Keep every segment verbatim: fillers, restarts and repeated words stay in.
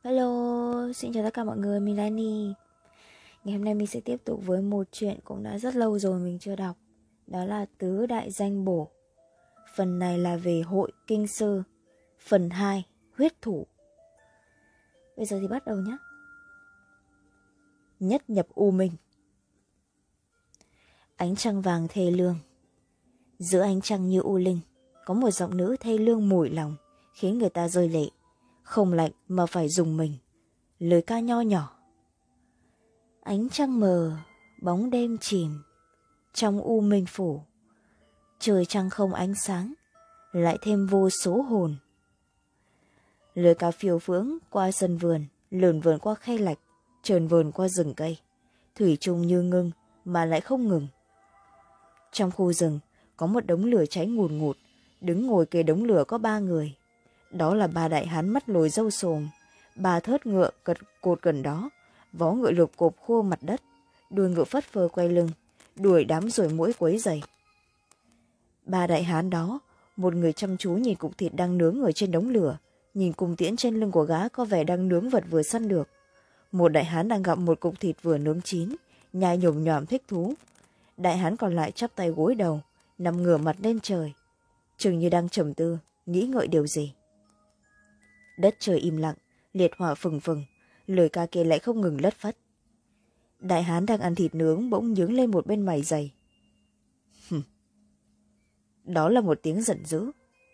Hello, xin chào tất cả mọi người, mình là Annie. Ngày hôm nay mình sẽ tiếp tục với một chuyện cũng đã rất lâu rồi mình chưa đọc. Đó là Tứ Đại Danh Bổ. Phần này là về hội kinh sư. Phần hai, huyết thủ. Bây giờ thì bắt đầu nhé. Nhất nhập U Minh. Ánh trăng vàng thê lương. Giữa ánh trăng như u linh, có một giọng nữ thê lương mủi lòng, khiến người ta rơi lệ. Không lạnh mà phải dùng mình. Lời ca nho nhỏ. Ánh trăng mờ, bóng đêm chìm, trong u minh phủ. Trời trăng không ánh sáng, lại thêm vô số hồn. Lời ca phiêu phướng qua sân vườn, lượn vườn qua khe lạch, trườn vườn qua rừng cây. Thủy chung như ngưng mà lại không ngừng. Trong khu rừng có một đống lửa cháy ngùn ngụt, đứng ngồi kề đống lửa có ba người. Đó là ba đại hán mắt lồi râu xồm, ba thớt ngựa cật cột gần đó, vó ngựa lục cộp khô mặt đất, đuôi ngựa phất phơ quay lưng, đuổi đám ruồi muỗi quấy rầy. Ba đại hán đó, một người chăm chú nhìn cục thịt đang nướng ở trên đống lửa, nhìn cung tiễn trên lưng của gã có vẻ đang nướng vật vừa săn được. Một đại hán đang gặm một cục thịt vừa nướng chín, nhai nhồm nhòm thích thú. Đại hán còn lại chắp tay gối đầu, nằm ngửa mặt lên trời, chừng như đang trầm tư, nghĩ ngợi điều gì. Đất trời im lặng, liệt hỏa phừng phừng, lời ca kia lại không ngừng lất phất. Đại hán đang ăn thịt nướng bỗng nhướng lên một bên mày dày. Đó là một tiếng giận dữ.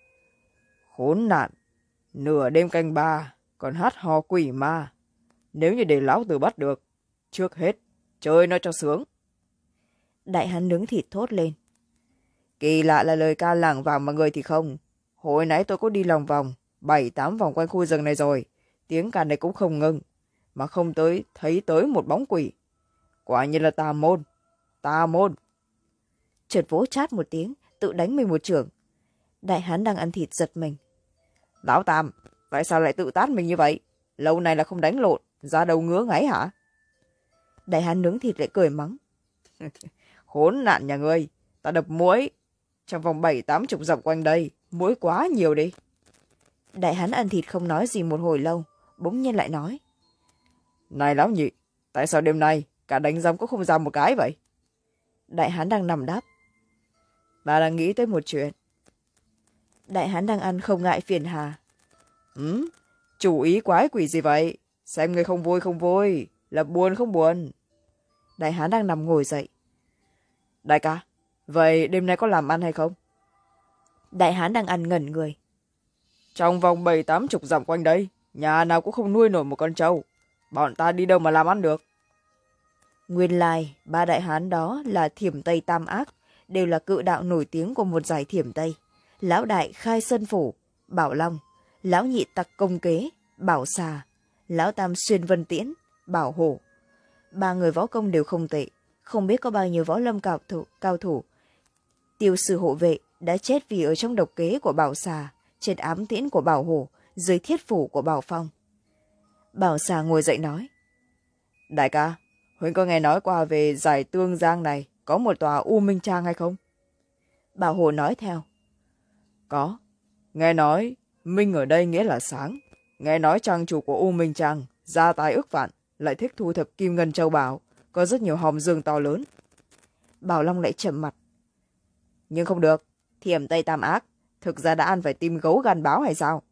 Khốn nạn, nửa đêm canh ba, còn hát hò quỷ ma. Nếu như để lão tử bắt được, trước hết, chơi nó cho sướng. Đại hán nướng thịt thốt lên. Kỳ lạ là lời ca lảng vàng mà người thì không. Hồi nãy tôi có đi lòng vòng, bảy tám vòng quanh khu rừng này rồi. Tiếng ca này cũng không ngừng, mà không tới thấy tới một bóng quỷ. Quả nhiên là tà môn, tà môn. Chợt vỗ chát một tiếng, tự đánh mình một chưởng. Đại hán đang ăn thịt giật mình. Lão Tam, tại sao lại tự tát mình như vậy? Lâu này là không đánh lộn, da đầu ngứa ngáy hả? Đại hán nướng thịt lại cười mắng. Khốn nạn nhà ngươi, ta đập muỗi. Trong vòng bảy tám chục dặm quanh đây, muỗi quá nhiều đi. Đại hán ăn thịt không nói gì một hồi lâu, bỗng nhiên lại nói. Này lão nhị, tại sao đêm nay cả đánh rắm cũng không ra một cái vậy? Đại hán đang nằm đáp. Ta đang nghĩ tới một chuyện. Đại hán đang ăn không ngại phiền hà. Ừ, chủ ý quái quỷ gì vậy? Xem người không vui không vui, là buồn không buồn. Đại hán đang nằm ngồi dậy. Đại ca, vậy đêm nay có làm ăn hay không? Đại hán đang ăn ngẩn người. Trong vòng bảy tám chục dặm quanh đây, nhà nào cũng không nuôi nổi một con trâu. Bọn ta đi đâu mà làm ăn được? Nguyên lai, ba đại hán đó là Thiểm Tây Tam Ác, đều là cự đạo nổi tiếng của một giải Thiểm Tây. Lão đại Khai Sơn Phủ, Bảo Long, lão nhị Tặc Công Kế, Bảo Xà, lão tam Xuyên Vân Tiễn, Bảo Hổ. Ba người võ công đều không tệ, không biết có bao nhiêu võ lâm cao thủ, cao thủ. Tiêu sư hộ vệ đã chết vì ở trong độc kế của Bảo Xà, trên ám tiễn của Bảo Hổ, dưới thiết phủ của Bảo Phong. Bảo Xà ngồi dậy nói. Đại ca, Huynh có nghe nói qua về giải Tương Giang này có một tòa U Minh Trang hay không? Bảo Hổ nói theo. Có. Nghe nói Minh ở đây nghĩa là sáng. Nghe nói trang chủ của U Minh Trang gia tài ức vạn, lại thích thu thập kim ngân châu bảo, có rất nhiều hòm dương to lớn. Bảo Long lại trầm mặt. Nhưng không được, Thiểm Tây Tam Ác thực ra đã ăn phải tim gấu gan báo hay sao?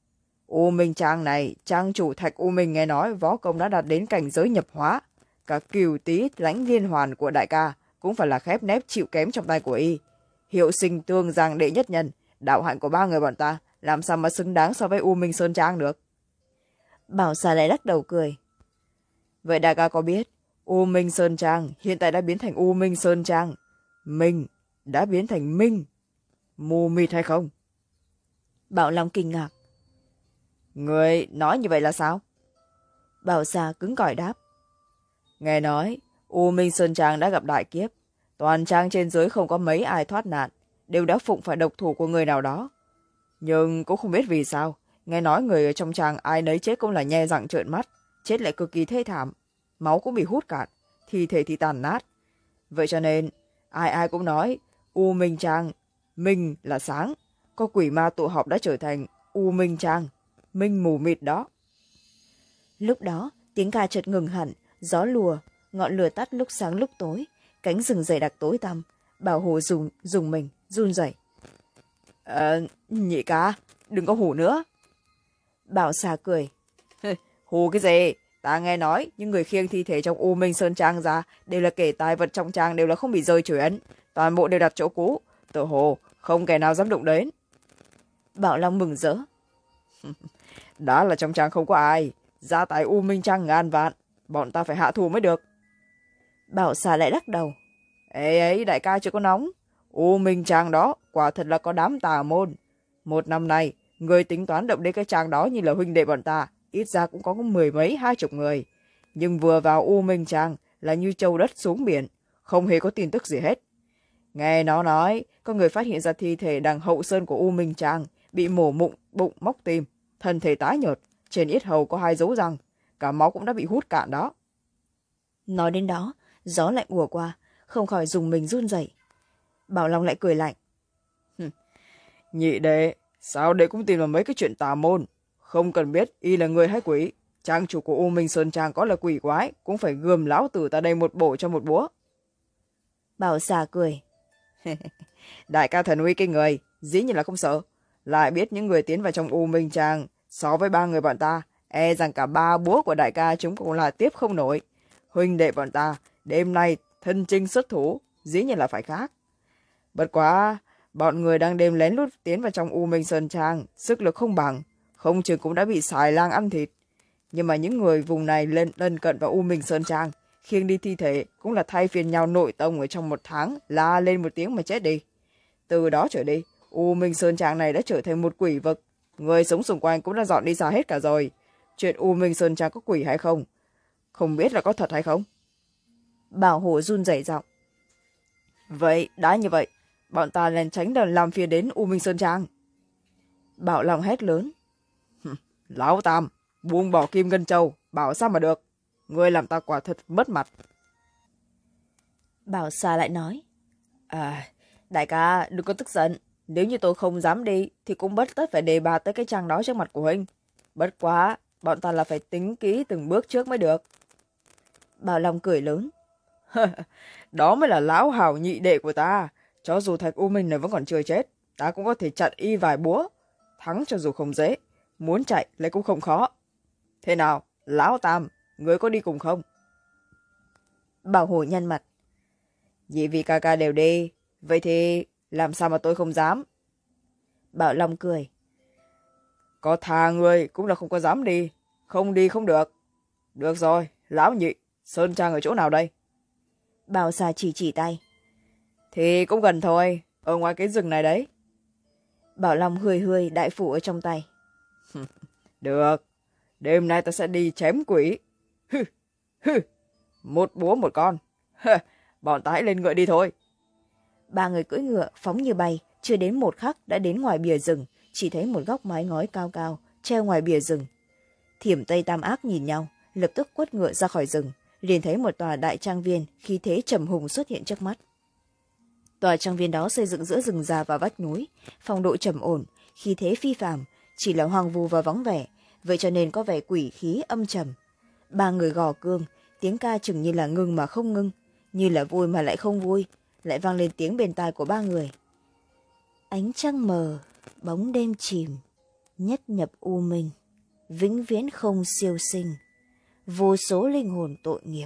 U Minh Trang này, trang chủ Thạch U Minh nghe nói võ công đã đạt đến cảnh giới nhập hóa. Cả Cửu Tý lãnh liên hoàn của đại ca cũng phải là khép nép chịu kém trong tay của y. Hiệu sinh Tương Giang đệ nhất nhân, đạo hạnh của ba người bọn ta làm sao mà xứng đáng so với U Minh Sơn Trang được? Bảo Xà lại lắc đầu cười. Vậy đại ca có biết U Minh Sơn Trang hiện tại đã biến thành U Minh Sơn Trang, Minh đã biến thành Minh mù mịt hay không? Bảo Long kinh ngạc. Người nói như vậy là sao? Bảo Xà cứng cỏi đáp. Nghe nói U Minh Sơn Trang đã gặp đại kiếp, toàn trang trên dưới không có mấy ai thoát nạn, đều đã phụng phải độc thủ của người nào đó. Nhưng cũng không biết vì sao, nghe nói người ở trong trang ai nấy chết cũng là nhe răng trợn mắt, chết lại cực kỳ thê thảm, máu cũng bị hút cạn, thi thể thì tàn nát. Vậy cho nên ai ai cũng nói U Minh Trang, Minh là sáng, có quỷ ma tụ họp đã trở thành U Minh Trang, Minh mù mịt đó. Lúc đó tiếng ca chợt ngừng hẳn, gió lùa, ngọn lửa tắt lúc sáng lúc tối, cánh rừng dày đặc tối tăm. Bảo Hồ dùng dùng mình run rẩy. Ờ, nhị ca, đừng có hù nữa. Bảo Xà cười. Hù cái gì? Ta nghe nói những người khiêng thi thể trong U Minh Sơn Trang ra đều là kể tài vật trong trang đều là không bị rơi chuyển, toàn bộ đều đặt chỗ cũ, tự hồ không kẻ nào dám đụng đến. Bảo Long mừng rỡ. Đã là trong trang không có ai, gia tài U Minh Trang ngàn vạn, bọn ta phải hạ thù mới được. Bảo Xà lại lắc đầu. Ê ấy, đại ca chưa có nóng. U Minh Trang đó quả thật là có đám tà môn. Một năm nay, người tính toán động đến cái trang đó như là huynh đệ bọn ta, ít ra cũng có mười mấy hai chục người. Nhưng vừa vào U Minh Trang là như châu đất xuống biển, không hề có tin tức gì hết. Nghe nó nói, có người phát hiện ra thi thể đằng hậu sơn của U Minh Trang, bị mổ mụn, bụng, móc tim, thân thể tái nhợt, trên yết hầu có hai dấu răng, cả máu cũng đã bị hút cạn đó. Nói đến đó, gió lạnh ùa qua, không khỏi dùng mình run rẩy. Bảo Long lại cười lạnh. Nhị đệ, sao đệ cũng tìm vào mấy cái chuyện tà môn, không cần biết y là người hay quỷ. Trang chủ của U Minh Sơn Trang có là quỷ quái, cũng phải gườm lão tử ta đây một bổ cho một búa. Bảo Xà cười. Đại ca thần uy kinh người, dĩ nhiên là không sợ. Lại biết những người tiến vào trong U Minh Trang, so với ba người bọn ta, e rằng cả ba búa của đại ca chúng cũng là tiếp không nổi. Huynh đệ bọn ta, đêm nay thân chinh xuất thủ, dĩ nhiên là phải khác. Bất quá, bọn người đang đêm lén lút tiến vào trong U Minh Sơn Trang, sức lực không bằng, không chừng cũng đã bị xài lang ăn thịt. Nhưng mà những người vùng này lên lân cận vào U Minh Sơn Trang, khiêng đi thi thể cũng là thay phiên nhau nội tông ở trong một tháng, la lên một tiếng mà chết đi. Từ đó trở đi, U Minh Sơn Trang này đã trở thành một quỷ vực. Người sống xung quanh cũng đã dọn đi xa hết cả rồi. Chuyện U Minh Sơn Trang có quỷ hay không, không biết là có thật hay không. Bảo Hổ run rẩy giọng. Vậy, đã như vậy, bọn ta nên tránh đợt làm phiền đến U Minh Sơn Trang. Bảo Long hét lớn. Lão Tam, buông bỏ Kim Ngân Châu, bảo sao mà được. Ngươi làm ta quả thật mất mặt. Bảo Xà lại nói. À, đại ca, đừng có tức giận. Nếu như tôi không dám đi, thì cũng bất tất phải đề bạt tới cái trang đó trước mặt của huynh. Bất quá, bọn ta là phải tính kỹ từng bước trước mới được. Bảo Long cười lớn. Đó mới là lão hảo nhị đệ của ta. Cho dù Thạch U Minh này vẫn còn chưa chết, ta cũng có thể chặn y vài búa. Thắng cho dù không dễ, muốn chạy lại cũng không khó. Thế nào, lão Tam, ngươi có đi cùng không? Bảo Hổ nhăn mặt. Vì vì ca ca đều đi, vậy thì làm sao mà tôi không dám? Bảo Long cười. Có thà người cũng là không có dám đi, không đi không được. Được rồi, lão nhị, Sơn Trang ở chỗ nào đây? Bảo Xà chỉ chỉ tay. Thì cũng gần thôi, ở ngoài cái rừng này đấy. Bảo Long hười hười đại phủ ở trong tay. Được, đêm nay ta sẽ đi chém quỷ. Hừ, hừ, một búa một con. Hừ, bọn ta hãy lên ngựa đi thôi. Ba người cưỡi ngựa phóng như bay, chưa đến một khắc đã đến ngoài bìa rừng, chỉ thấy một góc mái ngói cao cao treo ngoài bìa rừng. Thiểm Tây Tam Ác nhìn nhau, lập tức quất ngựa ra khỏi rừng, liền thấy một tòa đại trang viên khí thế trầm hùng xuất hiện trước mắt. Tòa trang viên đó xây dựng giữa rừng già và vách núi, phong độ trầm ổn, khí thế phi phàm, chỉ là hoang vu và vắng vẻ, vậy cho nên có vẻ quỷ khí âm trầm. Ba người gò cương, tiếng ca chừng như là ngưng mà không ngưng, như là vui mà lại không vui, lại vang lên tiếng bên tai của ba người. Ánh trăng mờ, bóng đêm chìm, nhất nhập u minh, vĩnh viễn không siêu sinh, vô số linh hồn tội nghiệp.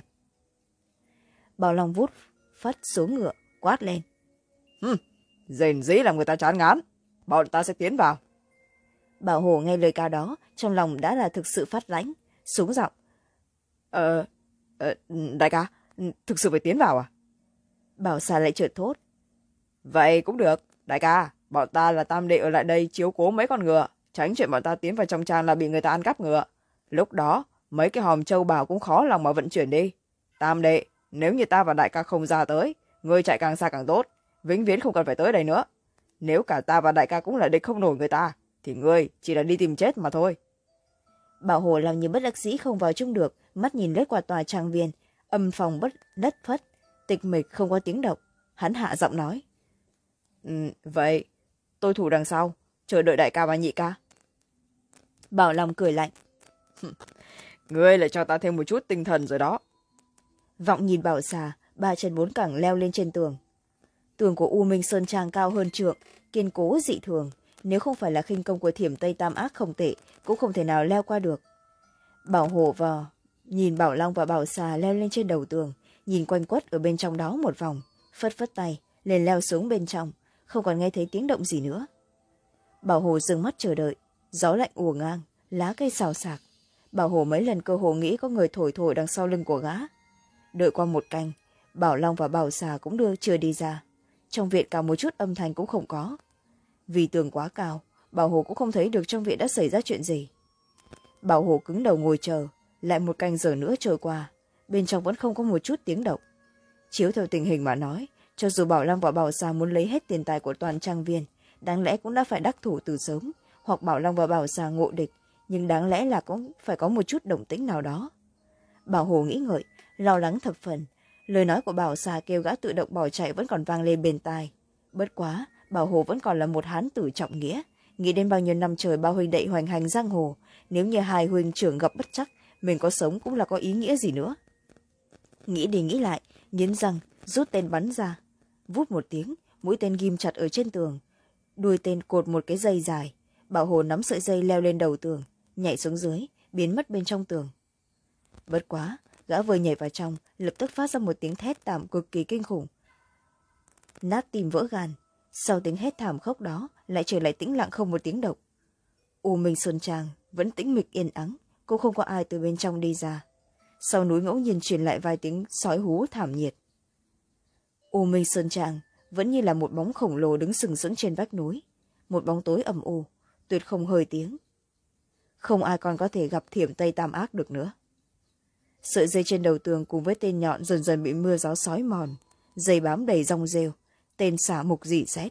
Bảo Long vút phất xuống ngựa, quát lên. Hừm, rền rĩ làm người ta chán ngán, bọn ta sẽ tiến vào. Bảo Hổ nghe lời ca đó, trong lòng đã là thực sự phát lãnh, xuống giọng. Ờ, ờ, đại ca, thực sự phải tiến vào à? Bảo Xà lại chợt thốt. Vậy cũng được, đại ca, bọn ta là tam đệ ở lại đây chiếu cố mấy con ngựa, tránh chuyện bọn ta tiến vào trong trang là bị người ta ăn cắp ngựa. Lúc đó, mấy cái hòm châu bào cũng khó lòng mà vận chuyển đi. Tam đệ, nếu như ta và đại ca không ra tới, ngươi chạy càng xa càng tốt, vĩnh viễn không cần phải tới đây nữa. Nếu cả ta và đại ca cũng là địch không nổi người ta, thì ngươi chỉ là đi tìm chết mà thôi. Bảo Hổ làm như bất đắc dĩ không vào chung được, mắt nhìn lướt qua tòa trang viên, âm phòng bất đất phất, tịch mịch không có tiếng động. Hắn hạ giọng nói. Ừ, vậy, tôi thủ đằng sau, chờ đợi đại ca và nhị ca. Bảo Long cười lạnh. Ngươi lại cho ta thêm một chút tinh thần rồi đó. Vọng nhìn Bảo Xà, ba chân bốn cẳng leo lên trên tường. Tường của U Minh Sơn Trang cao hơn trượng, kiên cố dị thường. Nếu không phải là khinh công của Thiểm Tây Tam Ác không tệ, cũng không thể nào leo qua được. Bảo Hổ và nhìn Bảo Long và Bảo Xà leo lên trên đầu tường, nhìn quanh quất ở bên trong đó một vòng, phất phất tay, liền leo xuống bên trong, không còn nghe thấy tiếng động gì nữa. Bảo Hổ dừng mắt chờ đợi, gió lạnh ùa ngang, lá cây xào xạc. Bảo Hổ mấy lần cơ hồ nghĩ có người thổi thổi đằng sau lưng của gã. Đợi qua một canh, Bảo Long và Bảo Xà cũng đưa chưa đi ra. Trong viện cả một chút âm thanh cũng không có. Vì tường quá cao, Bảo Hổ cũng không thấy được trong viện đã xảy ra chuyện gì. Bảo Hổ cứng đầu ngồi chờ, lại một canh giờ nữa trôi qua, bên trong vẫn không có một chút tiếng động. Chiếu theo tình hình mà nói, cho dù Bảo Long và Bảo Xà muốn lấy hết tiền tài của toàn trang viên, đáng lẽ cũng đã phải đắc thủ từ sớm, hoặc Bảo Long và Bảo Xà ngộ địch, nhưng đáng lẽ là cũng phải có một chút động tĩnh nào đó. Bảo Hổ nghĩ ngợi, lo lắng thập phần. Lời nói của Bảo Xà kêu gã tự động bỏ chạy vẫn còn vang lên bên tai. Bất quá, Bảo Hổ vẫn còn là một hán tử trọng nghĩa, nghĩ đến bao nhiêu năm trời ba huynh đệ hoành hành giang hồ, nếu như hai huynh trưởng gặp bất trắc, mình có sống cũng là có ý nghĩa gì nữa. Nghĩ đi nghĩ lại, nghiến răng rút tên bắn ra, vút một tiếng, mũi tên ghim chặt ở trên tường, đuôi tên cột một cái dây dài. Bảo Hổ nắm sợi dây leo lên đầu tường, nhảy xuống dưới, biến mất bên trong tường. Bất quá, gã vừa nhảy vào trong, lập tức phát ra một tiếng thét thảm cực kỳ kinh khủng, nát tim vỡ gan. Sau tiếng hét thảm khốc đó, lại trở lại tĩnh lặng không một tiếng động. U Minh Sơn Trang vẫn tĩnh mịch yên ắng, cũng không có ai từ bên trong đi ra. Sau núi ngẫu nhiên truyền lại vài tiếng sói hú thảm nhiệt. U Minh Sơn Trang vẫn như là một bóng khổng lồ đứng sừng sững trên vách núi, một bóng tối ầm u, tuyệt không hơi tiếng. Không ai còn có thể gặp Thiểm Tây Tam Ác được nữa. Sợi dây trên đầu tường cùng với tên nhọn dần dần bị mưa gió xói mòn, dây bám đầy rong rêu, tên xả mục rỉ sét.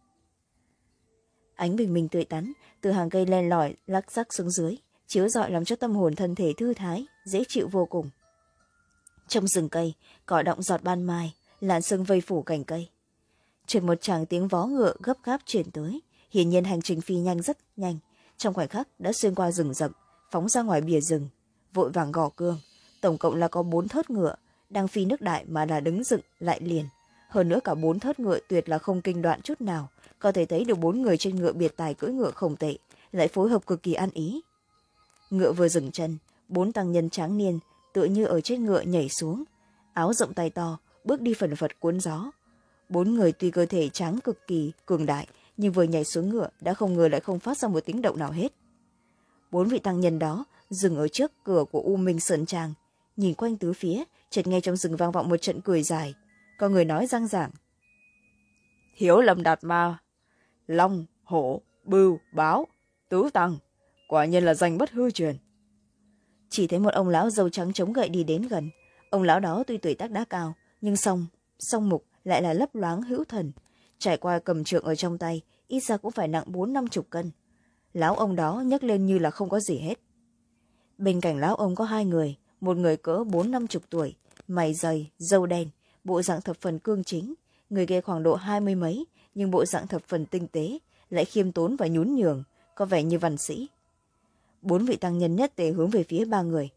Ánh bình minh tươi tắn từ hàng cây len lỏi lắc rắc xuống dưới, chiếu rọi làm cho tâm hồn thân thể thư thái, dễ chịu vô cùng. Trong rừng cây, cỏ động giọt ban mai, làn sương vây phủ cành cây. Chợt một tràng tiếng vó ngựa gấp gáp chuyển tới, hiển nhiên hành trình phi nhanh rất nhanh, trong khoảnh khắc đã xuyên qua rừng rậm, phóng ra ngoài bìa rừng, vội vàng gò cương. Tổng cộng là có bốn thớt ngựa, đang phi nước đại mà là đứng dựng lại liền. Hơn nữa cả bốn thớt ngựa tuyệt là không kinh đoạn chút nào, có thể thấy được bốn người trên ngựa biệt tài cưỡi ngựa không tệ, lại phối hợp cực kỳ ăn ý. Ngựa vừa dừng chân, bốn tăng nhân tráng niên tựa như ở trên ngựa nhảy xuống, áo rộng tay to, bước đi phần phật cuốn gió. Bốn người tuy cơ thể tráng cực kỳ cường đại, nhưng vừa nhảy xuống ngựa đã không ngờ lại không phát ra một tiếng động nào hết. Bốn vị tăng nhân đó dừng ở trước cửa của U Minh Sơn Trang, nhìn quanh tứ phía, chợt nghe trong rừng vang vọng một trận cười dài. Có người nói răng rảng: Thiếu Lâm Đạt Ma, Long, Hổ, Bưu, Báo, Tứ Tăng, quả nhiên là danh bất hư truyền. Chỉ thấy một ông lão râu trắng chống gậy đi đến gần. Ông lão đó tuy tuổi tác đã cao, nhưng song song mục lại là lấp loáng hữu thần, trải qua cầm trượng ở trong tay, ít ra cũng phải nặng bốn năm chục cân. Lão ông đó nhấc lên như là không có gì hết. Bên cạnh lão ông có hai người, một người cỡ bốn năm chục tuổi, mày dày, râu đen, bộ dạng thập phần cương chính, người kia khoảng độ hai mươi mấy, nhưng bộ dạng thập phần tinh tế, lại khiêm tốn và nhún nhường, có vẻ như văn sĩ. Bốn vị tăng nhân nhất tề hướng về phía ba người.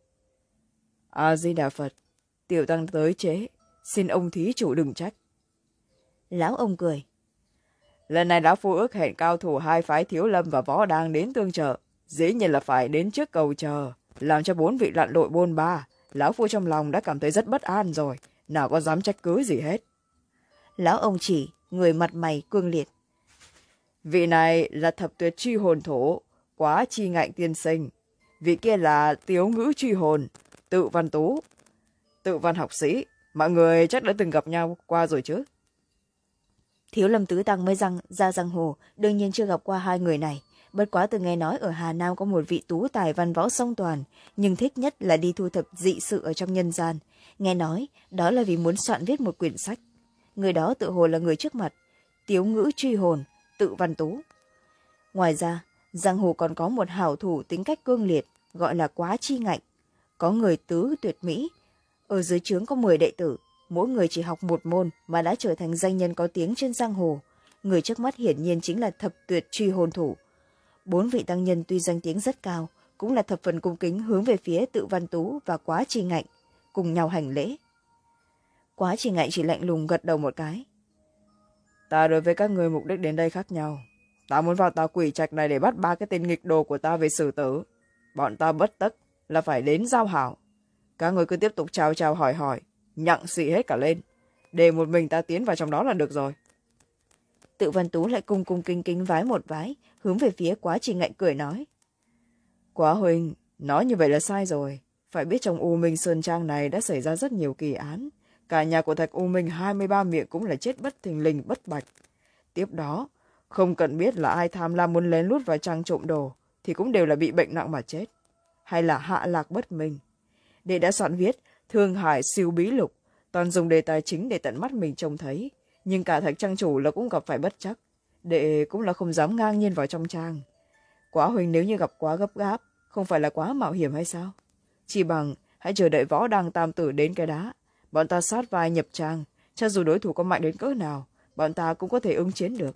A Di Đà Phật, tiểu tăng tới chế, xin ông thí chủ đừng trách. Lão ông cười: Lần này lão phu ước hẹn cao thủ hai phái Thiếu Lâm và Võ Đang đến tương trợ, dĩ nhiên là phải đến trước cầu chờ, làm cho bốn vị lặn lội bôn ba. Lão phu trong lòng đã cảm thấy rất bất an rồi, nào có dám trách cứ gì hết. Lão ông chỉ người mặt mày cương liệt: Vị này là thập tuyệt truy hồn thổ, Quá Chi Ngạnh tiên sinh. Vị kia là Tiếu Ngữ truy hồn, Tự Văn Tú, Tự Văn học sĩ. Mọi người chắc đã từng gặp nhau qua rồi chứ? Thiếu Lâm tứ tăng mới răng ra giang hồ, đương nhiên chưa gặp qua hai người này. Bất quá từng nghe nói ở Hà Nam có một vị tú tài văn võ song toàn, nhưng thích nhất là đi thu thập dị sự ở trong nhân gian. Nghe nói đó là vì muốn soạn viết một quyển sách. Người đó tự hồ là người trước mặt, Tiếu Ngữ truy hồn, Tự Văn Tú. Ngoài ra, giang hồ còn có một hảo thủ tính cách cương liệt, gọi là Quá Chi Ngạnh. Có người tứ tuyệt mỹ, ở dưới trướng có mười đệ tử, mỗi người chỉ học một môn mà đã trở thành danh nhân có tiếng trên giang hồ. Người trước mắt hiển nhiên chính là thập tuyệt truy hồn thủ. Bốn vị tăng nhân tuy danh tiếng rất cao, cũng là thập phần cung kính hướng về phía Tự Văn Tú và Quá Chi Ngạnh, cùng nhau hành lễ. Quá Chi Ngạnh chỉ lạnh lùng gật đầu một cái. Ta đối với các người mục đích đến đây khác nhau. Ta muốn vào tà quỷ trạch này để bắt ba cái tên nghịch đồ của ta về xử tử. Bọn ta bất tất là phải đến giao hảo. Các người cứ tiếp tục chào chào hỏi hỏi, nhặng xị hết cả lên, để một mình ta tiến vào trong đó là được rồi. Tự Văn Tú lại cung cung kính kính vái một vái, hướng về phía Quá Chi Ngạnh cười nói. Quá huynh, nói như vậy là sai rồi. Phải biết trong U Minh Sơn Trang này đã xảy ra rất nhiều kỳ án. Cả nhà của Thạch U Minh hai mươi ba miệng cũng là chết bất thình lình bất bạch. Tiếp đó, không cần biết là ai tham lam muốn lén lút vào trang trộm đồ, thì cũng đều là bị bệnh nặng mà chết. Hay là hạ lạc bất minh. Đệ đã soạn viết Thương Hải Siêu Bí Lục, toàn dùng đề tài chính để tận mắt mình trông thấy. Nhưng cả Thạch trang chủ là cũng gặp phải bất trắc. Đệ cũng là không dám ngang nhiên vào trong trang. Quá huynh nếu như gặp quá gấp gáp, không phải là quá mạo hiểm hay sao? Chỉ bằng hãy chờ đợi Võ Đăng tam tử đến cái đá. Bọn ta sát vai nhập trang, cho dù đối thủ có mạnh đến cỡ nào, bọn ta cũng có thể ứng chiến được.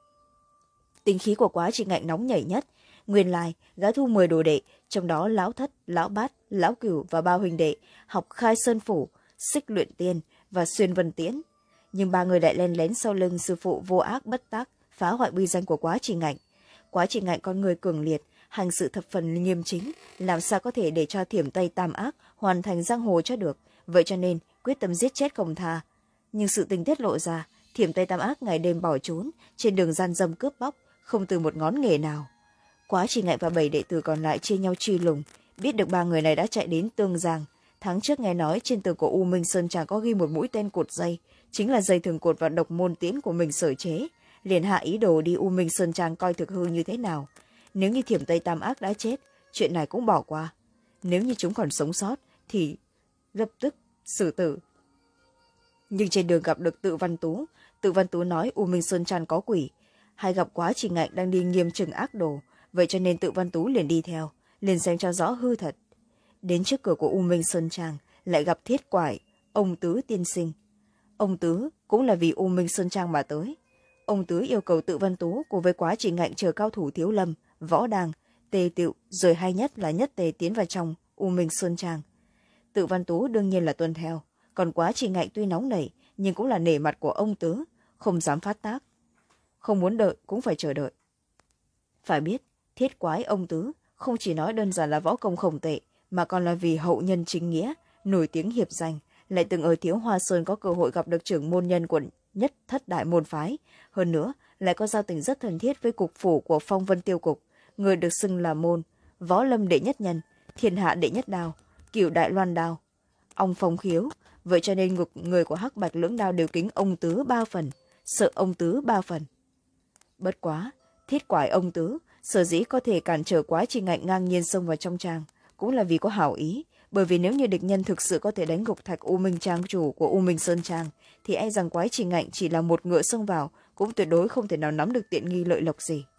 Tính khí của Quá Chi Ngạnh nóng nhảy nhất. Nguyên lai, gã thu mười đồ đệ, trong đó Lão Thất, Lão Bát, Lão Cửu và ba huynh đệ học Khai Sơn Phủ, Xích Luyện Tiên và Xuyên Vân Tiễn. Nhưng ba người lại len lén sau lưng sư phụ vô ác bất tác, phá hoại uy danh của Quá Chi Ngạnh. Quá Chi Ngạnh con người cường liệt, hành sự thập phần nghiêm chính, làm sao có thể để cho Thiểm Tây Tam Ác hoàn thành giang hồ cho được, vậy cho nên quyết tâm giết chết không tha. Nhưng sự tình tiết lộ ra, Thiểm Tây Tam Ác ngày đêm bỏ trốn, trên đường gian dâm cướp bóc, không từ một ngón nghề nào. Quá Chi Ngạnh và bảy đệ tử còn lại chia nhau truy lùng, biết được ba người này đã chạy đến Tương Giang. Tháng trước nghe nói trên tường của U Minh Sơn Tràng có ghi một mũi tên cột dây, chính là dây thường cột và độc môn tiễn của mình sở chế, liền hạ ý đồ đi U Minh Sơn Trang coi thực hư như thế nào. Nếu như Thiểm Tây Tam Ác đã chết, chuyện này cũng bỏ qua. Nếu như chúng còn sống sót, thì lập tức xử tử. Nhưng trên đường gặp được Tự Văn Tú, Tự Văn Tú nói U Minh Sơn Trang có quỷ, hay gặp Quá Chi Ngạnh đang đi nghiêm trừng ác đồ, vậy cho nên Tự Văn Tú liền đi theo, liền xem cho rõ hư thật. Đến trước cửa của U Minh Sơn Trang, lại gặp Thiết Quải, ông Tứ tiên sinh. Ông Tứ cũng là vì U Minh Sơn Trang mà tới. Ông Tứ yêu cầu Tự Văn Tú cùng với Quá Chi Ngạnh chờ cao thủ Thiếu Lâm, Võ Đàng, Tề Tiệu, rồi hay nhất là Nhất Tề tiến vào trong U Minh Sơn Trang. Tự Văn Tú đương nhiên là tuân theo, còn Quá Chi Ngạnh tuy nóng nảy, nhưng cũng là nể mặt của ông Tứ, không dám phát tác. Không muốn đợi cũng phải chờ đợi. Phải biết, Thiết Quái ông Tứ không chỉ nói đơn giản là võ công không tệ, mà còn là vì hậu nhân chính nghĩa, nổi tiếng hiệp danh, lại từng ở Thiếu Hoa Sơn có cơ hội gặp được trưởng môn nhân của Nhất Thất Đại môn phái. Hơn nữa, lại có giao tình rất thân thiết với cục phủ của Phong Vân Tiêu Cục, người được xưng là môn Võ Lâm đệ nhất nhân, Thiên hạ đệ nhất đao, Cửu Đại Loan đao, ông Phong Khiếu. Vậy cho nên ngục người của Hắc Bạch lưỡng đao đều kính ông Tứ ba phần, sợ ông Tứ ba phần. Bất quá, Thiết Quải ông Tứ sở dĩ có thể cản trở Quá Chi Ngạnh ngang nhiên xông vào trong trang, cũng là vì có hảo ý. Bởi vì nếu như địch nhân thực sự có thể đánh gục Thạch U Minh Trang chủ của U Minh Sơn Trang, thì e rằng Quá Chi Ngạnh chỉ là một ngựa xông vào cũng tuyệt đối không thể nào nắm được tiện nghi lợi lộc gì.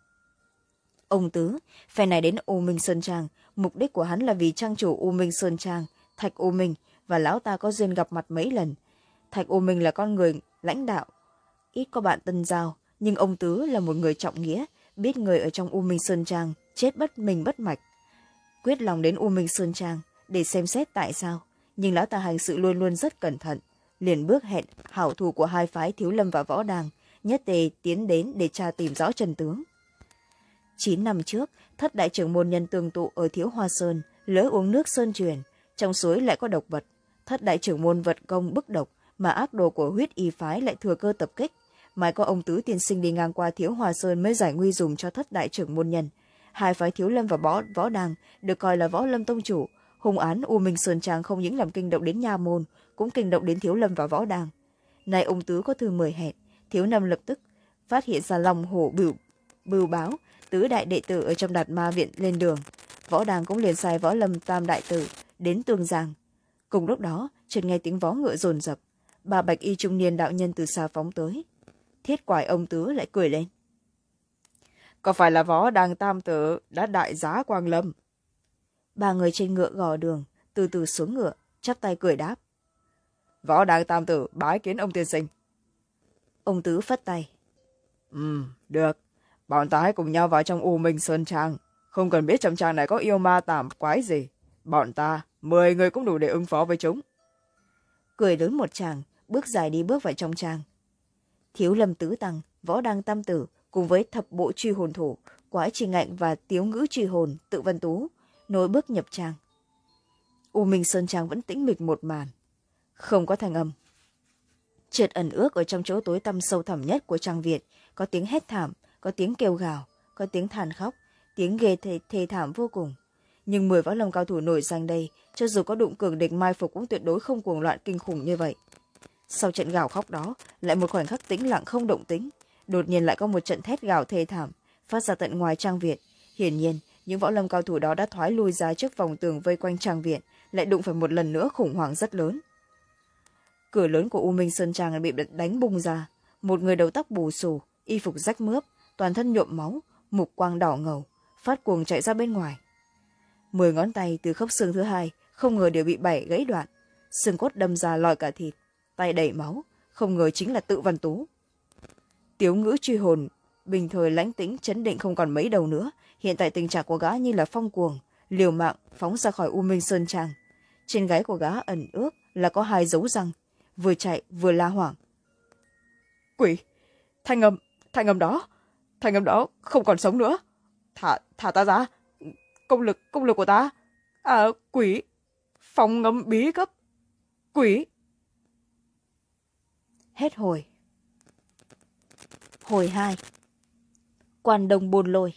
Ông Tứ phe này đến U Minh Sơn Trang, mục đích của hắn là vì trang chủ U Minh Sơn Trang Thạch U Minh và lão ta có duyên gặp mặt mấy lần. Thạch U Minh là con người lãnh đạo, ít có bạn tân giao, nhưng ông Tứ là một người trọng nghĩa, biết người ở trong U Minh Sơn Trang chết bất mình bất mạch, quyết lòng đến U Minh Sơn Trang để xem xét tại sao. Nhưng lão ta hành sự luôn luôn rất cẩn thận, liền bước hẹn hảo thủ của hai phái Thiếu Lâm và Võ Đàng, Nhất Tề tiến đến để tra tìm rõ chân tướng. Chín năm trước, Thất Đại trưởng môn nhân tường tụ ở Thiếu Hoa Sơn, lỡ uống nước sơn truyền, trong suối lại có độc vật. Thất Đại trưởng môn vật công bức độc, mà ác đồ của Huyết Y phái lại thừa cơ tập kích. Mai có ông Tứ tiên sinh đi ngang qua Thiếu Hoa Sơn mới giải nguy dùng cho Thất Đại trưởng môn nhân. Hai phái Thiếu Lâm và Võ, Võ Đàng được coi là Võ Lâm tông chủ. Hung án U Minh Sơn Trang không những làm kinh động đến nha môn, cũng kinh động đến Thiếu Lâm và Võ Đàng. Nay ông Tứ có thư mời hẹn, Thiếu Lâm lập tức phát hiện ra Long Hổ bửu bưu báo tứ đại đệ tử ở trong Đạt Ma viện lên đường. Võ Đàng cũng liền sai Võ Lâm tam đại tử đến Tương Giang. Cùng lúc đó, chợt nghe tiếng vó ngựa dồn dập, bà bạch y trung niên đạo nhân từ xa phóng tới. Thiết Quải ông Tứ lại cười lên. Có phải là Võ Đàng tam tử đã đại giá quang lâm? Ba người trên ngựa gò đường từ từ xuống ngựa, chắp tay cười đáp. Võ Đàng tam tử bái kiến ông tiên sinh. Ông Tứ phất tay. Ừ, được. Bọn ta hãy cùng nhau vào trong U Minh Sơn Trang. Không cần biết trong trang này có yêu ma tàm quái gì. Bọn ta, mười người cũng đủ để ứng phó với chúng. Cười lớn một tràng, bước dài đi bước vào trong trang. Thiếu Lâm Tứ Tăng, Võ Đăng Tam Tử cùng với thập bộ truy hồn thủ, Quái Trì Ngạnh và Tiếu Ngữ truy hồn, Tự Văn Tú nối bước nhập trang. U Minh Sơn Trang vẫn tĩnh mịch một màn, không có thanh âm. Chợt ẩn ước ở trong chỗ tối tăm sâu thẳm nhất của trang viện, có tiếng hét thảm, có tiếng kêu gào, có tiếng than khóc, tiếng ghê thê, thê thảm vô cùng. Nhưng mười võ lâm cao thủ nổi danh đây, cho dù có đụng cường địch mai phục cũng tuyệt đối không cuồng loạn kinh khủng như vậy. Sau trận gào khóc đó, lại một khoảnh khắc tĩnh lặng không động tĩnh, đột nhiên lại có một trận thét gào thê thảm phát ra tận ngoài trang viện. Hiển nhiên, những võ lâm cao thủ đó đã thoái lui ra trước vòng tường vây quanh trang viện, lại đụng phải một lần nữa khủng hoảng rất lớn. Cửa lớn của U Minh Sơn Trang bị đánh bung ra, một người đầu tóc bù xù, y phục rách mướp, toàn thân nhuộm máu, mục quang đỏ ngầu, phát cuồng chạy ra bên ngoài. Mười ngón tay từ khớp xương thứ hai không ngờ đều bị bẻ gãy đoạn, xương cốt đâm ra lòi cả thịt, tay đầy máu, không ngờ chính là Tự Văn Tú. Tiếu Ngữ truy hồn bình thời lãnh tĩnh chấn định không còn mấy đầu nữa, hiện tại tình trạng của gã như là phong cuồng, liều mạng phóng ra khỏi U Minh Sơn Trang. Trên gáy của gã ẩn ước là có hai dấu răng, vừa chạy vừa la hoảng. Quỷ, thanh âm, thanh âm đó, thanh âm đó không còn sống nữa. Thả, thả ta ra, công lực, công lực của ta. À, quỷ, phong ngâm bí cấp, quỷ. Hết hồi. Hồi hai. Quan Đông Bôn Lôi.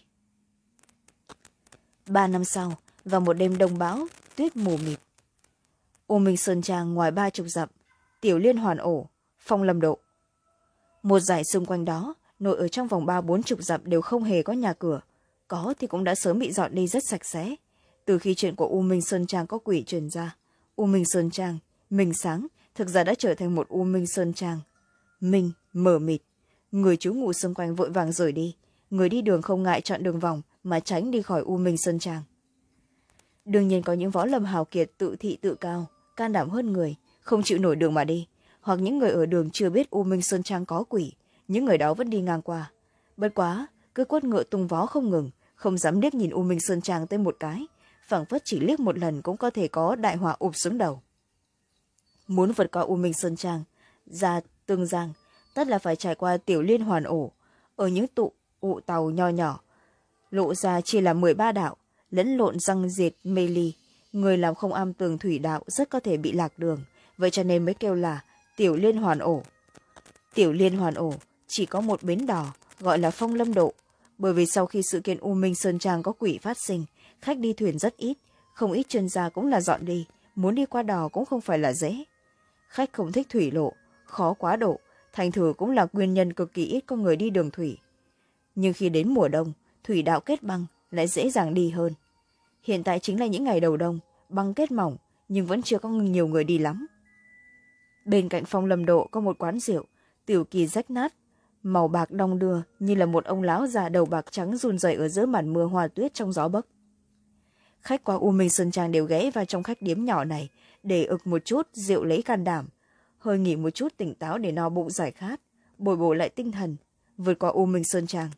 Ba năm sau, vào một đêm đông bão, tuyết mù mịt. U Minh Sơn Trang ngoài ba chục dặm, Tiểu Liên Hoàn Ổ, Phong Lâm Độ. Một dải xung quanh đó, nội ở trong vòng ba bốn chục dặm đều không hề có nhà cửa, có thì cũng đã sớm bị dọn đi rất sạch sẽ. Từ khi chuyện của U Minh Sơn Trang có quỷ truyền ra, U Minh Sơn Trang, Minh Sáng, thực ra đã trở thành một U Minh Sơn Trang. Minh, mờ mịt, người trú ngụ xung quanh vội vàng rời đi, người đi đường không ngại chọn đường vòng mà tránh đi khỏi U Minh Sơn Trang. Đương nhiên có những võ lâm hào kiệt tự thị tự cao, can đảm hơn người, không chịu nổi đường mà đi, hoặc những người ở đường chưa biết U Minh Sơn Trang có quỷ, những người đó vẫn đi ngang qua. Bất quá, cứ quất ngựa tung vó không ngừng, không dám liếc nhìn U Minh Sơn Trang tới một cái, phảng phất chỉ liếc một lần cũng có thể có đại họa ụp xuống đầu. Muốn vượt qua U Minh Sơn Trang ra Tương Giang, tất là phải trải qua Tiểu Liên Hoàn Ổ, ở những tụ ụ tàu nho nhỏ, lộ ra chia là mười ba đạo, lẫn lộn răng diệt mê ly. Người làm không am tường thủy đạo rất có thể bị lạc đường, vậy cho nên mới kêu là Tiểu Liên Hoàn Ổ. Tiểu Liên Hoàn Ổ chỉ có một bến đò, gọi là Phong Lâm Độ, bởi vì sau khi sự kiện U Minh Sơn Trang có quỷ phát sinh, khách đi thuyền rất ít, không ít chuyên gia cũng là dọn đi, muốn đi qua đò cũng không phải là dễ. Khách không thích thủy lộ, khó quá độ, thành thử cũng là nguyên nhân cực kỳ ít có người đi đường thủy. Nhưng khi đến mùa đông, thủy đạo kết băng lại dễ dàng đi hơn. Hiện tại chính là những ngày đầu đông, băng kết mỏng, nhưng vẫn chưa có nhiều người đi lắm. Bên cạnh Phong Lâm Độ có một quán rượu, tiểu kỳ rách nát, màu bạc đong đưa như là một ông lão già đầu bạc trắng run rẩy ở giữa màn mưa hoa tuyết trong gió bấc. Khách qua U Minh Sơn Trang đều ghé vào trong khách điếm nhỏ này để ực một chút rượu lấy can đảm, hơi nghỉ một chút tỉnh táo để no bụng giải khát, bồi bổ lại tinh thần, vượt qua U Minh Sơn Trang.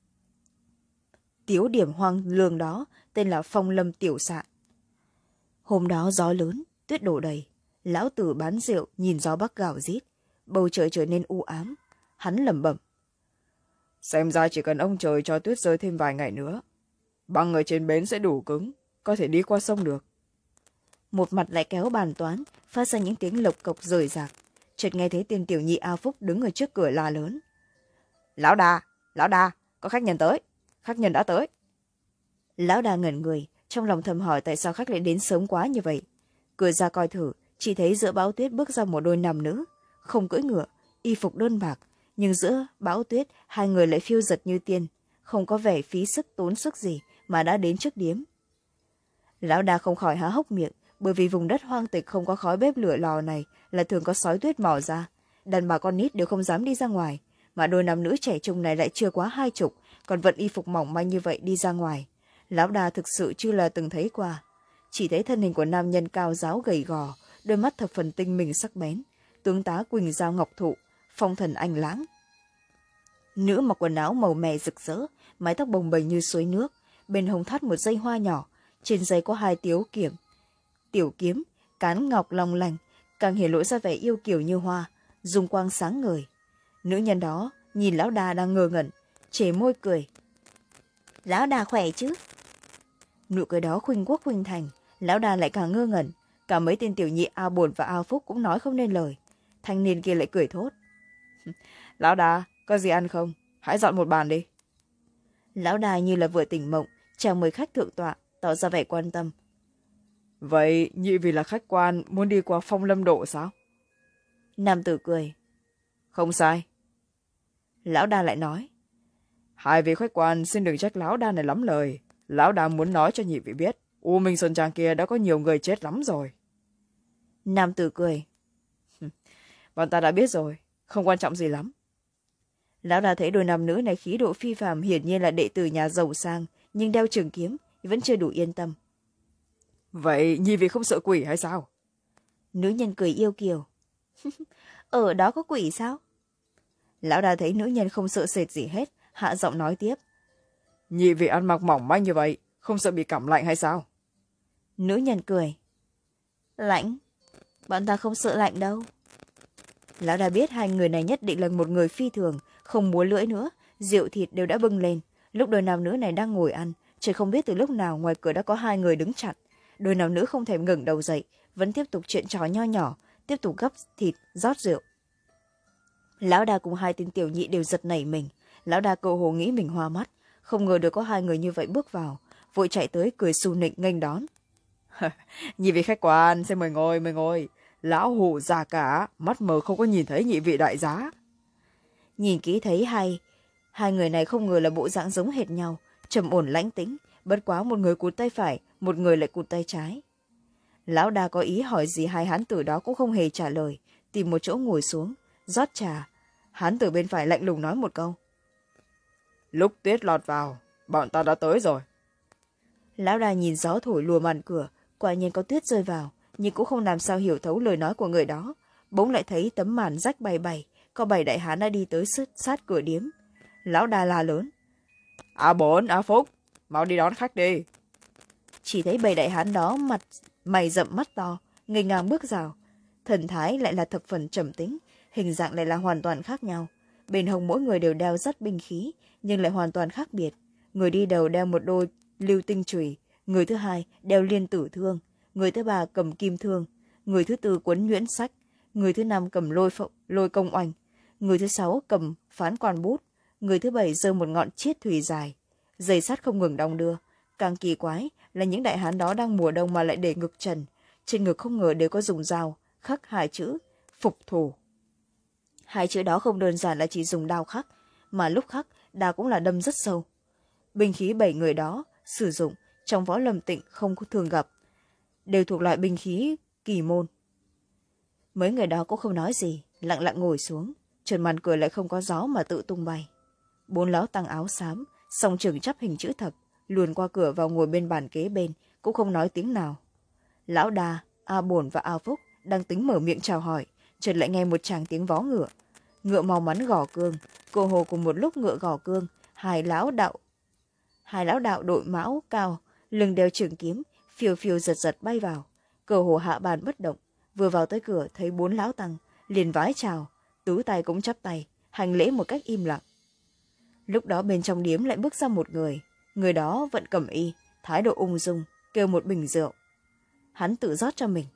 Tiếu điểm hoang lương đó tên là Phong Lâm Tiểu Sạn. Hôm đó gió lớn, tuyết đổ đầy, lão tử bán rượu nhìn gió bắc gào rít, bầu trời trở nên u ám. Hắn lẩm bẩm: xem ra chỉ cần ông trời cho tuyết rơi thêm vài ngày nữa, băng ở trên bến sẽ đủ cứng, có thể đi qua sông được. Một mặt lại kéo bàn toán, phát ra những tiếng lộc cộc rời rạc. Chợt nghe thấy tên tiểu nhị A Phúc đứng ở trước cửa la lớn: lão đà, lão đà, có khách nhân tới, khách nhân đã tới. Lão đà ngẩn người, trong lòng thầm hỏi tại sao khách lại đến sớm quá như vậy. Cửa ra coi thử, chỉ thấy giữa bão tuyết bước ra một đôi nam nữ, không cưỡi ngựa, y phục đơn bạc, nhưng giữa bão tuyết hai người lại phiêu giật như tiên, không có vẻ phí sức tốn sức gì mà đã đến trước điếm. Lão đà không khỏi há hốc miệng, bởi vì vùng đất hoang tịch không có khói bếp lửa lò này là thường có sói tuyết mò ra, đàn bà con nít đều không dám đi ra ngoài, mà đôi nam nữ trẻ trung này lại chưa quá hai chục, còn vận y phục mỏng manh như vậy đi ra ngoài. Lão đà thực sự chưa là từng thấy qua, chỉ thấy thân hình của nam nhân cao ráo gầy gò, đôi mắt thập phần tinh mình sắc bén, tướng tá quỳnh dao ngọc thụ, phong thần anh lãng. Nữ mặc quần áo màu mè rực rỡ, mái tóc bồng bềnh như suối nước, bên hông thắt một dây hoa nhỏ, trên dây có hai tiếu kiểm tiểu kiếm cán ngọc long lanh, càng hiện lộ ra vẻ yêu kiều như hoa, dung quang sáng ngời. Nữ nhân đó nhìn lão đà đang ngơ ngẩn, chề môi cười. Lão đà khỏe chứ? Nụ cười đó khuynh quốc khuynh thành, lão đà lại càng ngơ ngẩn. Cả mấy tên tiểu nhị A Bồn và A Phúc cũng nói không nên lời. Thanh niên kia lại cười thốt. Lão đà, có gì ăn không? Hãy dọn một bàn đi. Lão đà như là vừa tỉnh mộng, chào mời khách thượng tọa, tỏ ra vẻ quan tâm. Vậy nhị vị là khách quan muốn đi qua Phong Lâm Độ sao? Nam tử cười. Không sai. Lão đà lại nói. Hai vị khách quan xin đừng trách lão đà này lắm lời. Lão đà muốn nói cho nhị vị biết, U Minh Sơn Trang kia đã có nhiều người chết lắm rồi. Nam tử cười. Bọn ta đã biết rồi, không quan trọng gì lắm. Lão đà thấy đôi nam nữ này khí độ phi phàm, hiển nhiên là đệ tử nhà giàu sang, nhưng đeo trường kiếm vẫn chưa đủ yên tâm. Vậy nhị vị không sợ quỷ hay sao? Nữ nhân cười yêu kiều. Ở đó có quỷ sao? Lão đà thấy nữ nhân không sợ sệt gì hết, hạ giọng nói tiếp. Nhị vị ăn mặc mỏng manh như vậy, không sợ bị cảm lạnh hay sao? Nữ nhân cười. Lạnh? Bọn ta không sợ lạnh đâu. Lão đà biết hai người này nhất định là một người phi thường, không múa lưỡi nữa, rượu thịt đều đã bưng lên. Lúc đôi nam nữ này đang ngồi ăn, trời không biết từ lúc nào ngoài cửa đã có hai người đứng chặn. Đôi nam nữ không thèm ngẩng đầu dậy, vẫn tiếp tục chuyện trò nho nhỏ, tiếp tục gắp thịt, rót rượu. Lão đà cùng hai tên tiểu nhị đều giật nảy mình. Lão đà cậu hồ nghĩ mình hoa mắt, không ngờ được có hai người như vậy bước vào, vội chạy tới cười xu nịnh nghênh đón. Nhị vị khách quan, xin mời ngồi, mời ngồi. Lão hủ già cả, mắt mờ không có nhìn thấy nhị vị đại giá. Nhìn kỹ thấy hai hai người này không ngờ là bộ dạng giống hệt nhau, trầm ổn lãnh tĩnh, bất quá một người cụt tay phải, một người lại cụt tay trái. Lão đà có ý hỏi gì hai hán tử đó cũng không hề trả lời, tìm một chỗ ngồi xuống, rót trà. Hán tử bên phải lạnh lùng nói một câu. Lúc tuyết lọt vào, bọn ta đã tới rồi. Lão đà nhìn gió thổi lùa màn cửa, quả nhiên có tuyết rơi vào, nhưng cũng không làm sao hiểu thấu lời nói của người đó. Bỗng lại thấy tấm màn rách bày bày, có bảy đại hán đã đi tới sát cửa điếm. Lão đà la lớn. A Bốn, A Phúc, mau đi đón khách đi. Chỉ thấy bảy đại hán đó mặt mày rậm mắt to, ngây ngang bước vào. Thần thái lại là thập phần trầm tĩnh, hình dạng lại là hoàn toàn khác nhau. Bên hông mỗi người đều đeo rất binh khí, nhưng lại hoàn toàn khác biệt. Người đi đầu đeo một đôi lưu tinh chùy, người thứ hai đeo liên tử thương, người thứ ba cầm kim thương, người thứ tư quấn nhuyễn sách, người thứ năm cầm lôi phộng, lôi công oanh, người thứ sáu cầm phán quan bút, người thứ bảy giơ một ngọn chiết thùy dài. Giày sắt không ngừng đong đưa. Càng kỳ quái là những đại hán đó đang mùa đông mà lại để ngực trần, trên ngực không ngờ đều có dùng dao khắc hai chữ phục thủ. Hai chữ đó không đơn giản là chỉ dùng đao khắc, mà lúc khắc đao cũng là đâm rất sâu. Binh khí bảy người đó sử dụng trong võ lâm tịnh không thường gặp, đều thuộc loại binh khí kỳ môn. Mấy người đó cũng không nói gì, lặng lặng ngồi xuống, trần màn cười lại không có gió mà tự tung bay. Bốn lão tăng áo xám, song trường chắp hình chữ thập, luồn qua cửa vào ngồi bên bàn kế bên, cũng không nói tiếng nào. Lão đà, A Bổn và A Phúc đang tính mở miệng chào hỏi, chợt lại nghe một tràng tiếng vó ngựa. Ngựa mau mắn gõ cương, cô hồ cùng một lúc ngựa gõ cương, hai lão đạo hai lão đạo đội mão cao, lưng đeo trường kiếm, phiêu phiêu giật giật bay vào. Cờ hồ hạ bàn bất động, vừa vào tới cửa thấy bốn lão tăng, liền vái chào, tứ tay cũng chắp tay, hành lễ một cách im lặng. Lúc đó bên trong điếm lại bước ra một người, người đó vẫn cẩm y, thái độ ung dung, kêu một bình rượu. Hắn tự rót cho mình.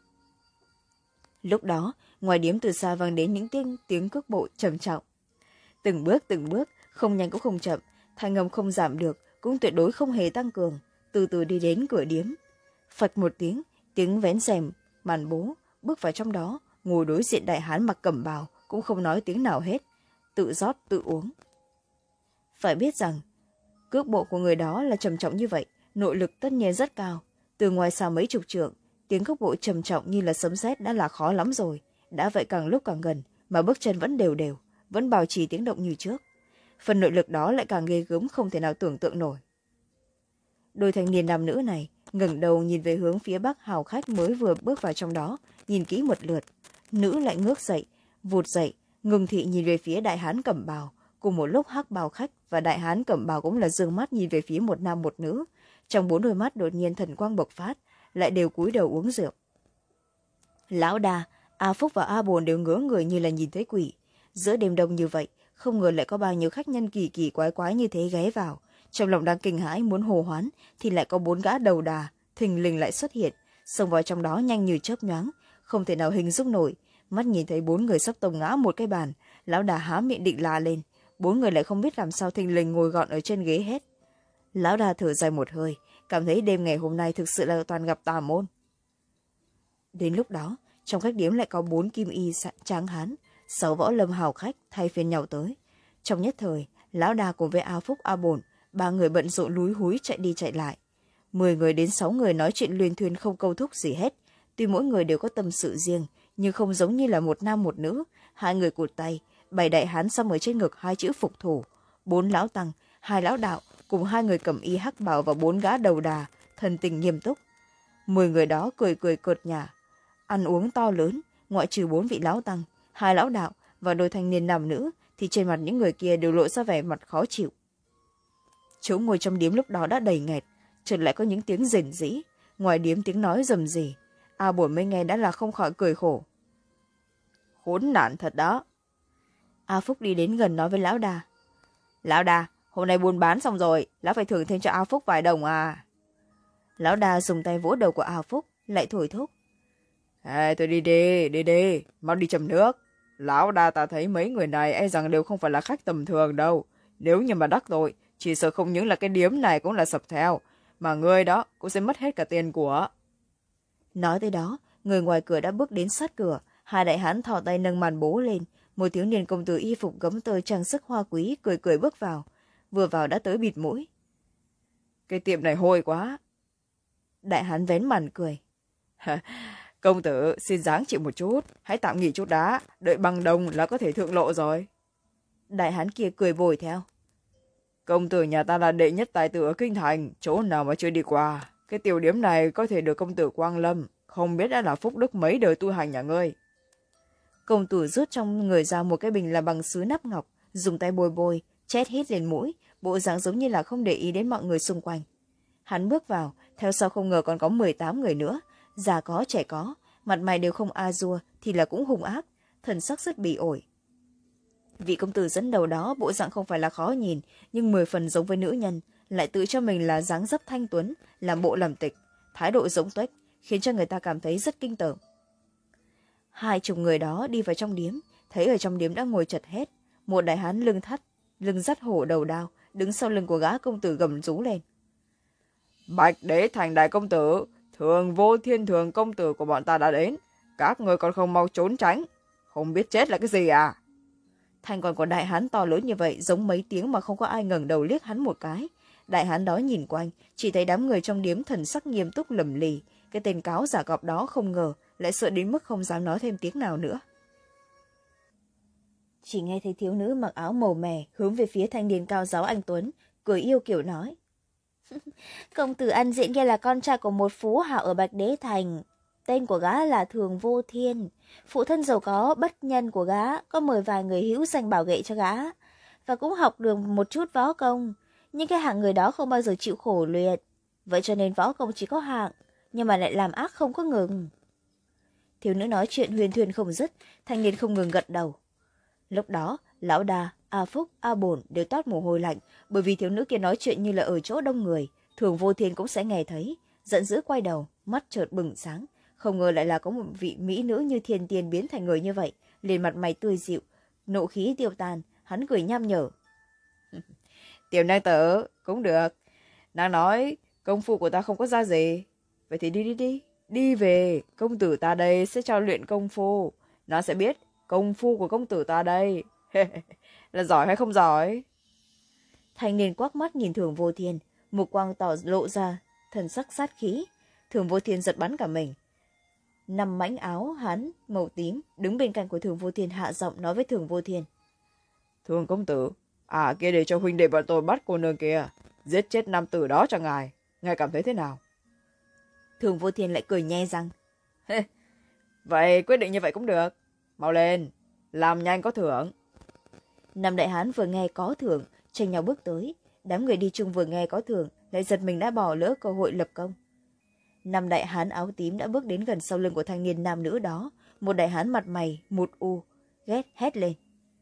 Lúc đó, ngoài điếm từ xa vang đến những tiếng tiếng cước bộ trầm trọng. Từng bước từng bước, không nhanh cũng không chậm, thanh âm không giảm được, cũng tuyệt đối không hề tăng cường, từ từ đi đến cửa điếm. Phật một tiếng, tiếng vén rèm, màn bố, bước vào trong đó, ngồi đối diện đại hán mặc cẩm bào, cũng không nói tiếng nào hết, tự rót tự uống. Phải biết rằng, cước bộ của người đó là trầm trọng như vậy, nội lực tất nhiên rất cao. Từ ngoài xa mấy chục trượng, tiếng cước bộ trầm trọng như là sấm sét đã là khó lắm rồi. Đã vậy càng lúc càng gần, mà bước chân vẫn đều đều, vẫn bảo trì tiếng động như trước. Phần nội lực đó lại càng ghê gớm không thể nào tưởng tượng nổi. Đôi thanh niên nam nữ này ngẩng đầu nhìn về hướng phía bắc hào khách mới vừa bước vào trong đó, nhìn kỹ một lượt. Nữ lại ngước dậy, vụt dậy, ngừng thị nhìn về phía đại hán cẩm bào. Cùng một lúc hắc bào khách và đại hán cẩm bào cũng là dương mắt nhìn về phía một nam một nữ. trong bốn đôi mắt đột nhiên thần quang bộc phát, lại đều cúi đầu uống rượu. Lão Đà, A Phúc và A Bồn đều ngớ người như là nhìn thấy quỷ. Giữa đêm đông như vậy, không ngờ lại có bao nhiêu khách nhân kỳ kỳ quái quái như thế ghé vào. Trong lòng đang kinh hãi muốn hô hoán, thì lại có bốn gã đầu đà thình lình lại xuất hiện, xông vào trong đó nhanh như chớp nhoáng, không thể nào hình dung nổi. Mắt nhìn thấy bốn người sắp tông ngã một cái bàn, lão Đà há miệng định la lên, bốn người lại không biết làm sao thình lình ngồi gọn ở trên ghế hết. Lão Đà thở dài một hơi, cảm thấy đêm ngày hôm nay thực sự là toàn gặp tà môn. Đến lúc đó, trong khách điếm lại có bốn kim y tráng hán, sáu võ lâm hào khách thay phiên nhau tới. Trong nhất thời, lão Đà cùng với A Phúc, A Bồn, ba người bận rộn lúi húi chạy đi chạy lại. Mười người đến sáu người nói chuyện luyên thuyên không câu thúc gì hết. Tuy mỗi người đều có tâm sự riêng, nhưng không giống như là một nam một nữ. Hai người cụt tay, bảy đại hán xăm ở trên ngực hai chữ phục thủ, bốn lão tăng, hai lão đạo cùng hai người cầm y hắc bào và bốn gã đầu đà, thần tình nghiêm túc. Mười người đó cười cười cợt nhả, ăn uống to lớn, ngoại trừ bốn vị lão tăng, hai lão đạo và đôi thanh niên nam nữ, thì trên mặt những người kia đều lộ ra vẻ mặt khó chịu. Chỗ ngồi trong điếm lúc đó đã đầy nghẹt, chợt lại có những tiếng rền rĩ, ngoài điếm tiếng nói rầm rì. A Bổn mới nghe đã là không khỏi cười khổ. Khốn nạn thật đó. A Phúc đi đến gần nói với lão Đà. Lão Đà, hôm nay buôn bán xong rồi, lão phải thưởng thêm cho A Phúc vài đồng à. Lão Đà dùng tay vỗ đầu của A Phúc, lại thổi thúc. Ê, tôi đi đi, đi đi, mau đi châm nước. Lão Đà ta thấy mấy người này e rằng đều không phải là khách tầm thường đâu. Nếu như mà đắc tội, chỉ sợ không những là cái điếm này cũng là sập theo, mà người đó cũng sẽ mất hết cả tiền của. Nói tới đó, người ngoài cửa đã bước đến sát cửa, hai đại hán thò tay nâng màn bố lên, một thiếu niên công tử y phục gấm tơ trang sức hoa quý cười cười bước vào, vừa vào đã tới bịt mũi. Cái tiệm này hôi quá. Đại hán vén màn cười. Công tử xin dáng chịu một chút, hãy tạm nghỉ chút đã, đợi bằng đồng là có thể thượng lộ rồi. Đại hán kia cười bồi theo. Công tử nhà ta là đệ nhất tài tử ở kinh thành, chỗ nào mà chưa đi qua. Cái tiểu điếm này có thể được công tử quang lâm, không biết đã là phúc đức mấy đời tu hành nhà ngươi. Công tử rút trong người ra một cái bình là bằng sứ nắp ngọc, dùng tay bôi bôi, chét hít lên mũi, bộ dáng giống như là không để ý đến mọi người xung quanh. Hắn bước vào, theo sau không ngờ còn có mười tám người nữa, già có trẻ có, mặt mày đều không a dua thì là cũng hung ác, thần sắc rất bỉ ổi. Vị công tử dẫn đầu đó bộ dạng không phải là khó nhìn, nhưng mười phần giống với nữ nhân, lại tự cho mình là dáng dấp thanh tuấn, làm bộ làm tịch, thái độ giống tuếch, khiến cho người ta cảm thấy rất kinh tởm. Hai chục người đó đi vào trong điếm, thấy ở trong điếm đã ngồi chật hết, một đại hán lưng thắt, lưng dắt hổ đầu đao, đứng sau lưng của gã công tử gầm rú lên. Bạch Đế Thành đại công tử, Thường Vô Thiên Thường công tử của bọn ta đã đến, các người còn không mau trốn tránh, không biết chết là cái gì à? Thanh còn có đại hán to lớn như vậy, giống mấy tiếng mà không có ai ngẩng đầu liếc hắn một cái. Đại hán đó nhìn quanh, chỉ thấy đám người trong điếm thần sắc nghiêm túc lầm lì, cái tên cáo giả cọp đó không ngờ lại sợ đến mức không dám nói thêm tiếng nào nữa. Chỉ nghe thấy thiếu nữ mặc áo màu mè hướng về phía thanh niên cao giáo anh Tuấn, cười yêu kiểu nói. Công tử ăn diện kia là con trai của một phú hào ở Bạch Đế Thành. Tên của gã là Thường Vô Thiên. Phụ thân giàu có bất nhân của gã có mời vài người hữu danh bảo vệ cho gã, và cũng học được một chút võ công. Nhưng cái hạng người đó không bao giờ chịu khổ luyện, vậy cho nên võ công chỉ có hạng, nhưng mà lại làm ác không có ngừng. Thiếu nữ nói chuyện huyền thuyền không dứt, thanh niên không ngừng gật đầu. Lúc đó, lão Đà, A Phúc, A Bổn đều toát mồ hôi lạnh, bởi vì thiếu nữ kia nói chuyện như là ở chỗ đông người, Thường Vô Thiên cũng sẽ nghe thấy, giận dữ quay đầu, mắt chợt bừng sáng, không ngờ lại là có một vị mỹ nữ như thiên tiên biến thành người như vậy, liền mặt mày tươi dịu, nộ khí tiêu tan, hắn cười nham nhở. Tiểu nương tử, cũng được, nàng nói công phu của ta không có ra gì, vậy thì đi đi đi, đi về, công tử ta đây sẽ cho luyện công phu, nó sẽ biết công phu của công tử ta đây là giỏi hay không giỏi. Thanh niên quắc mắt nhìn Thường Vô Thiên, mục quang tỏ lộ ra thần sắc sát khí. Thường Vô Thiên giật bắn cả mình. Năm mãnh áo hắn màu tím đứng bên cạnh của Thường Vô Thiên hạ giọng nói với Thường Vô Thiên. Thường công tử, à kia để cho huynh đệ bọn tôi bắt cô nương kia, giết chết nam tử đó cho ngài, ngài cảm thấy thế nào? Thường Vô Thiên lại cười nhe răng. Vậy quyết định như vậy cũng được, mau lên, làm nhanh có thưởng. Năm đại hán vừa nghe có thưởng, tranh nhau bước tới, đám người đi chung vừa nghe có thưởng, lại giật mình đã bỏ lỡ cơ hội lập công. Năm đại hán áo tím đã bước đến gần sau lưng của thanh niên nam nữ đó. Một đại hán mặt mày một u ghét hét lên: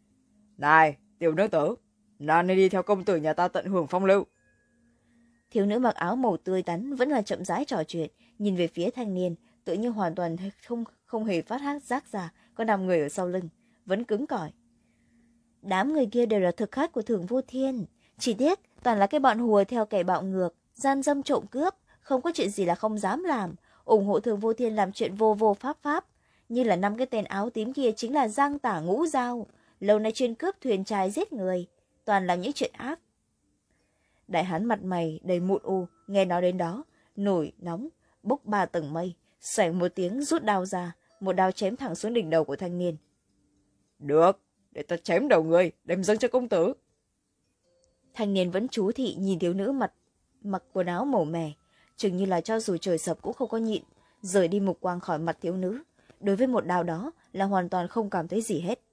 Này, tiểu nữ tử, nàng nên đi theo công tử nhà ta tận hưởng phong lưu. Thiếu nữ mặc áo màu tươi tắn vẫn là chậm rãi trò chuyện, nhìn về phía thanh niên, tự như hoàn toàn không không hề phát hát giác ra có năm người ở sau lưng, vẫn cứng cỏi. Đám người kia đều là thực khách của Thường Vô Thiên, chỉ tiếc toàn là cái bọn hùa theo kẻ bạo ngược, gian dâm trộm cướp, không có chuyện gì là không dám làm, ủng hộ Thường Vô Thiên làm chuyện vô vô pháp pháp. Như là năm cái tên áo tím kia chính là Giang Tả Ngũ Dao, lâu nay chuyên cướp thuyền trai giết người, toàn làm những chuyện ác. Đại hán mặt mày đầy mụn u, nghe nói đến đó, nổi nóng, bốc ba tầng mây, xoảng một tiếng rút đao ra, một đao chém thẳng xuống đỉnh đầu của thanh niên. Được, để ta chém đầu người, đem dâng cho công tử. Thanh niên vẫn chú thị nhìn thiếu nữ mặt mặc quần áo màu mè, chừng như là cho dù trời sập cũng không có nhịn, rời đi mục quang khỏi mặt thiếu nữ. Đối với một đao đó là hoàn toàn không cảm thấy gì hết.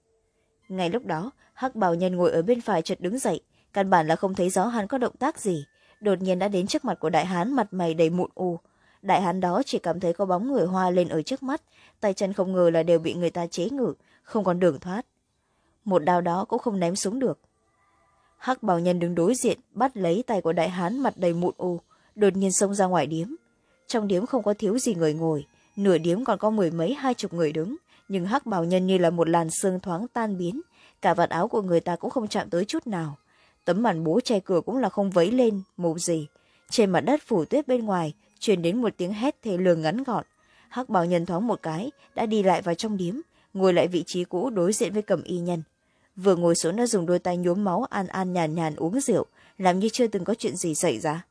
Ngay lúc đó, Hắc Bào Nhân ngồi ở bên phải chợt đứng dậy, căn bản là không thấy rõ hắn có động tác gì, đột nhiên đã đến trước mặt của đại hán mặt mày đầy mụn u. Đại hán đó chỉ cảm thấy có bóng người hoa lên ở trước mắt, tay chân không ngờ là đều bị người ta chế ngự, không còn đường thoát. Một đao đó cũng không ném xuống được. Hắc Bào Nhân đứng đối diện, bắt lấy tay của đại hán mặt đầy mụn u, đột nhiên xông ra ngoài điếm. Trong điếm không có thiếu gì người ngồi, nửa điếm còn có mười mấy hai chục người đứng, nhưng Hắc Bào Nhân như là một làn sương thoáng tan biến, cả vạt áo của người ta cũng không chạm tới chút nào. Tấm màn bố che cửa cũng là không vấy lên màu gì. Trên mặt đất phủ tuyết bên ngoài truyền đến một tiếng hét thê lương ngắn gọn. Hắc Bào Nhân thoáng một cái đã đi lại vào trong điếm, ngồi lại vị trí cũ đối diện với Cẩm Y Nhân. Vừa ngồi xuống đã dùng đôi tay nhuốm máu an an nhàn nhàn uống rượu, làm như chưa từng có chuyện gì xảy ra.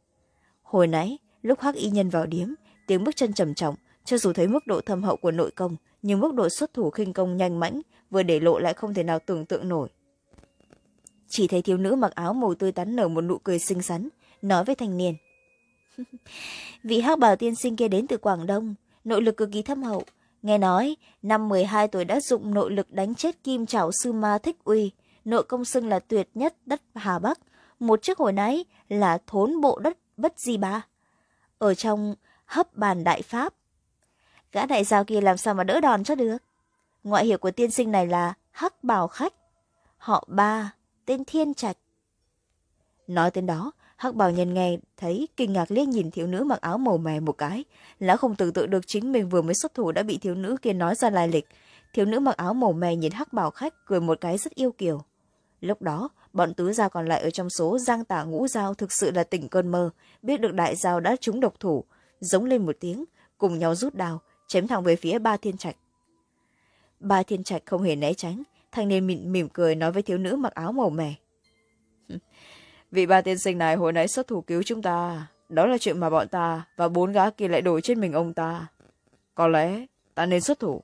Hồi nãy lúc Hắc Y Nhân vào điếm, tiếng bước chân trầm trọng, cho dù thấy mức độ thâm hậu của nội công, nhưng mức độ xuất thủ khinh công nhanh mãnh vừa để lộ lại không thể nào tưởng tượng nổi. Chỉ thấy thiếu nữ mặc áo màu tươi tắn nở một nụ cười xinh xắn, nói với thanh niên: vị Hắc Bào tiên sinh kia đến từ Quảng Đông, nội lực cực kỳ thâm hậu, nghe nói năm mười hai tuổi đã dụng nội lực đánh chết Kim Trảo sư ma Thích Uy, nội công xưng là tuyệt nhất đất Hà Bắc, một chiếc hồi nãy là thốn bộ đất Bất Di Ba, ở trong Hấp Bàn Đại Pháp. Gã đại giao kia làm sao mà đỡ đòn cho được. Ngoại hiệu của tiên sinh này là Hắc Bào Khách, họ Ba, tên Thiên Trạch. Nói tên đó, Hắc Bào Nhân nghe thấy kinh ngạc liếc nhìn thiếu nữ mặc áo màu mè một cái, lão không tưởng tượng được chính mình vừa mới xuất thủ đã bị thiếu nữ kia nói ra lai lịch. Thiếu nữ mặc áo màu mè nhìn Hắc Bào Khách cười một cái rất yêu kiều. Lúc đó bọn tứ gia còn lại ở trong số Giang Tả Ngũ Dao thực sự là tỉnh cơn mơ, biết được đại giao đã trúng độc thủ, giống lên một tiếng, cùng nhau rút đao chém thẳng về phía Ba Thiên Trạch. Ba Thiên Trạch không hề né tránh, thanh niên mỉm, mỉm cười nói với thiếu nữ mặc áo màu mè: vị Ba tiên sinh này hồi nãy xuất thủ cứu chúng ta, đó là chuyện mà bọn ta và bốn gã kia lại đổi trên mình ông ta, có lẽ ta nên xuất thủ.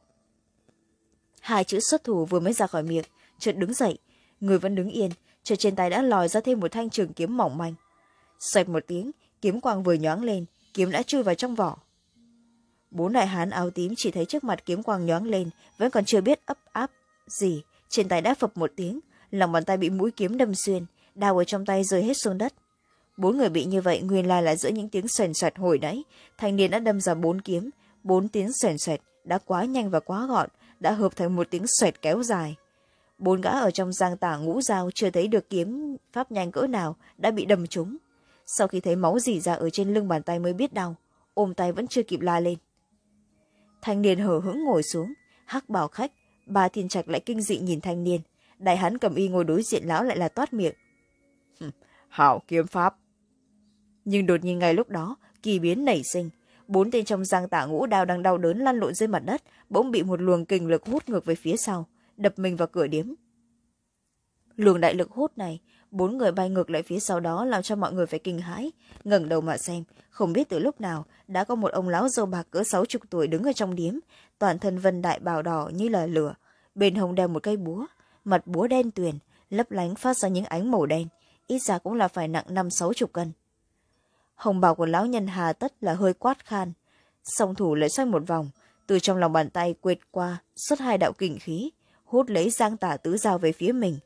Hai chữ xuất thủ vừa mới ra khỏi miệng, chợt đứng dậy, người vẫn đứng yên, chợt trên tay đã lòi ra thêm một thanh trường kiếm mỏng manh. Xoẹt một tiếng, kiếm quang vừa nhoáng lên, kiếm đã chui vào trong vỏ. Bốn đại hán áo tím chỉ thấy trước mặt kiếm quang nhoáng lên, vẫn còn chưa biết ấp áp gì, trên tay đã phập một tiếng, lòng bàn tay bị mũi kiếm đâm xuyên, đao ở trong tay rơi hết xuống đất. Bốn người bị như vậy nguyên lai là giữa những tiếng xoèn xoẹt hồi nãy, thanh niên đã đâm ra bốn kiếm, bốn tiếng xoèn xoẹt đã quá nhanh và quá gọn, đã hợp thành một tiếng xoẹt kéo dài. Bốn gã ở trong Giang Tả Ngũ Dao chưa thấy được kiếm pháp nhanh cỡ nào đã bị đâm trúng. Sau khi thấy máu rỉ ra ở trên lưng bàn tay mới biết đau, ôm tay vẫn chưa kịp la lên. Thanh niên hờ hững ngồi xuống, Hắc Bào Khách, Ba Thiên Trạch lại kinh dị nhìn thanh niên, đại hán Cẩm Y ngồi đối diện lão lại là toát miệng: hảo kiếm pháp. Nhưng đột nhiên ngay lúc đó kỳ biến nảy sinh, bốn tên trong Giang Tả Ngũ Đao đang đau đớn lăn lộn dưới mặt đất, bỗng bị một luồng kình lực hút ngược về phía sau, đập mình vào cửa điếm. Luồng đại lực hút này, bốn người bay ngược lại phía sau đó làm cho mọi người phải kinh hãi, ngẩng đầu mà xem, không biết từ lúc nào đã có một ông lão râu bạc cỡ sáu chục tuổi đứng ở trong điếm, toàn thân vân đại bào đỏ như là lửa, bên hông đeo một cây búa, mặt búa đen tuyền, lấp lánh phát ra những ánh màu đen, ít ra cũng là phải nặng năm sáu chục cân. Hồng bào của lão nhân hà tất là hơi quát khan, song thủ lại xoay một vòng, từ trong lòng bàn tay quệt qua xuất hai đạo kình khí, hút lấy Giang Tả Tứ Dao về phía mình.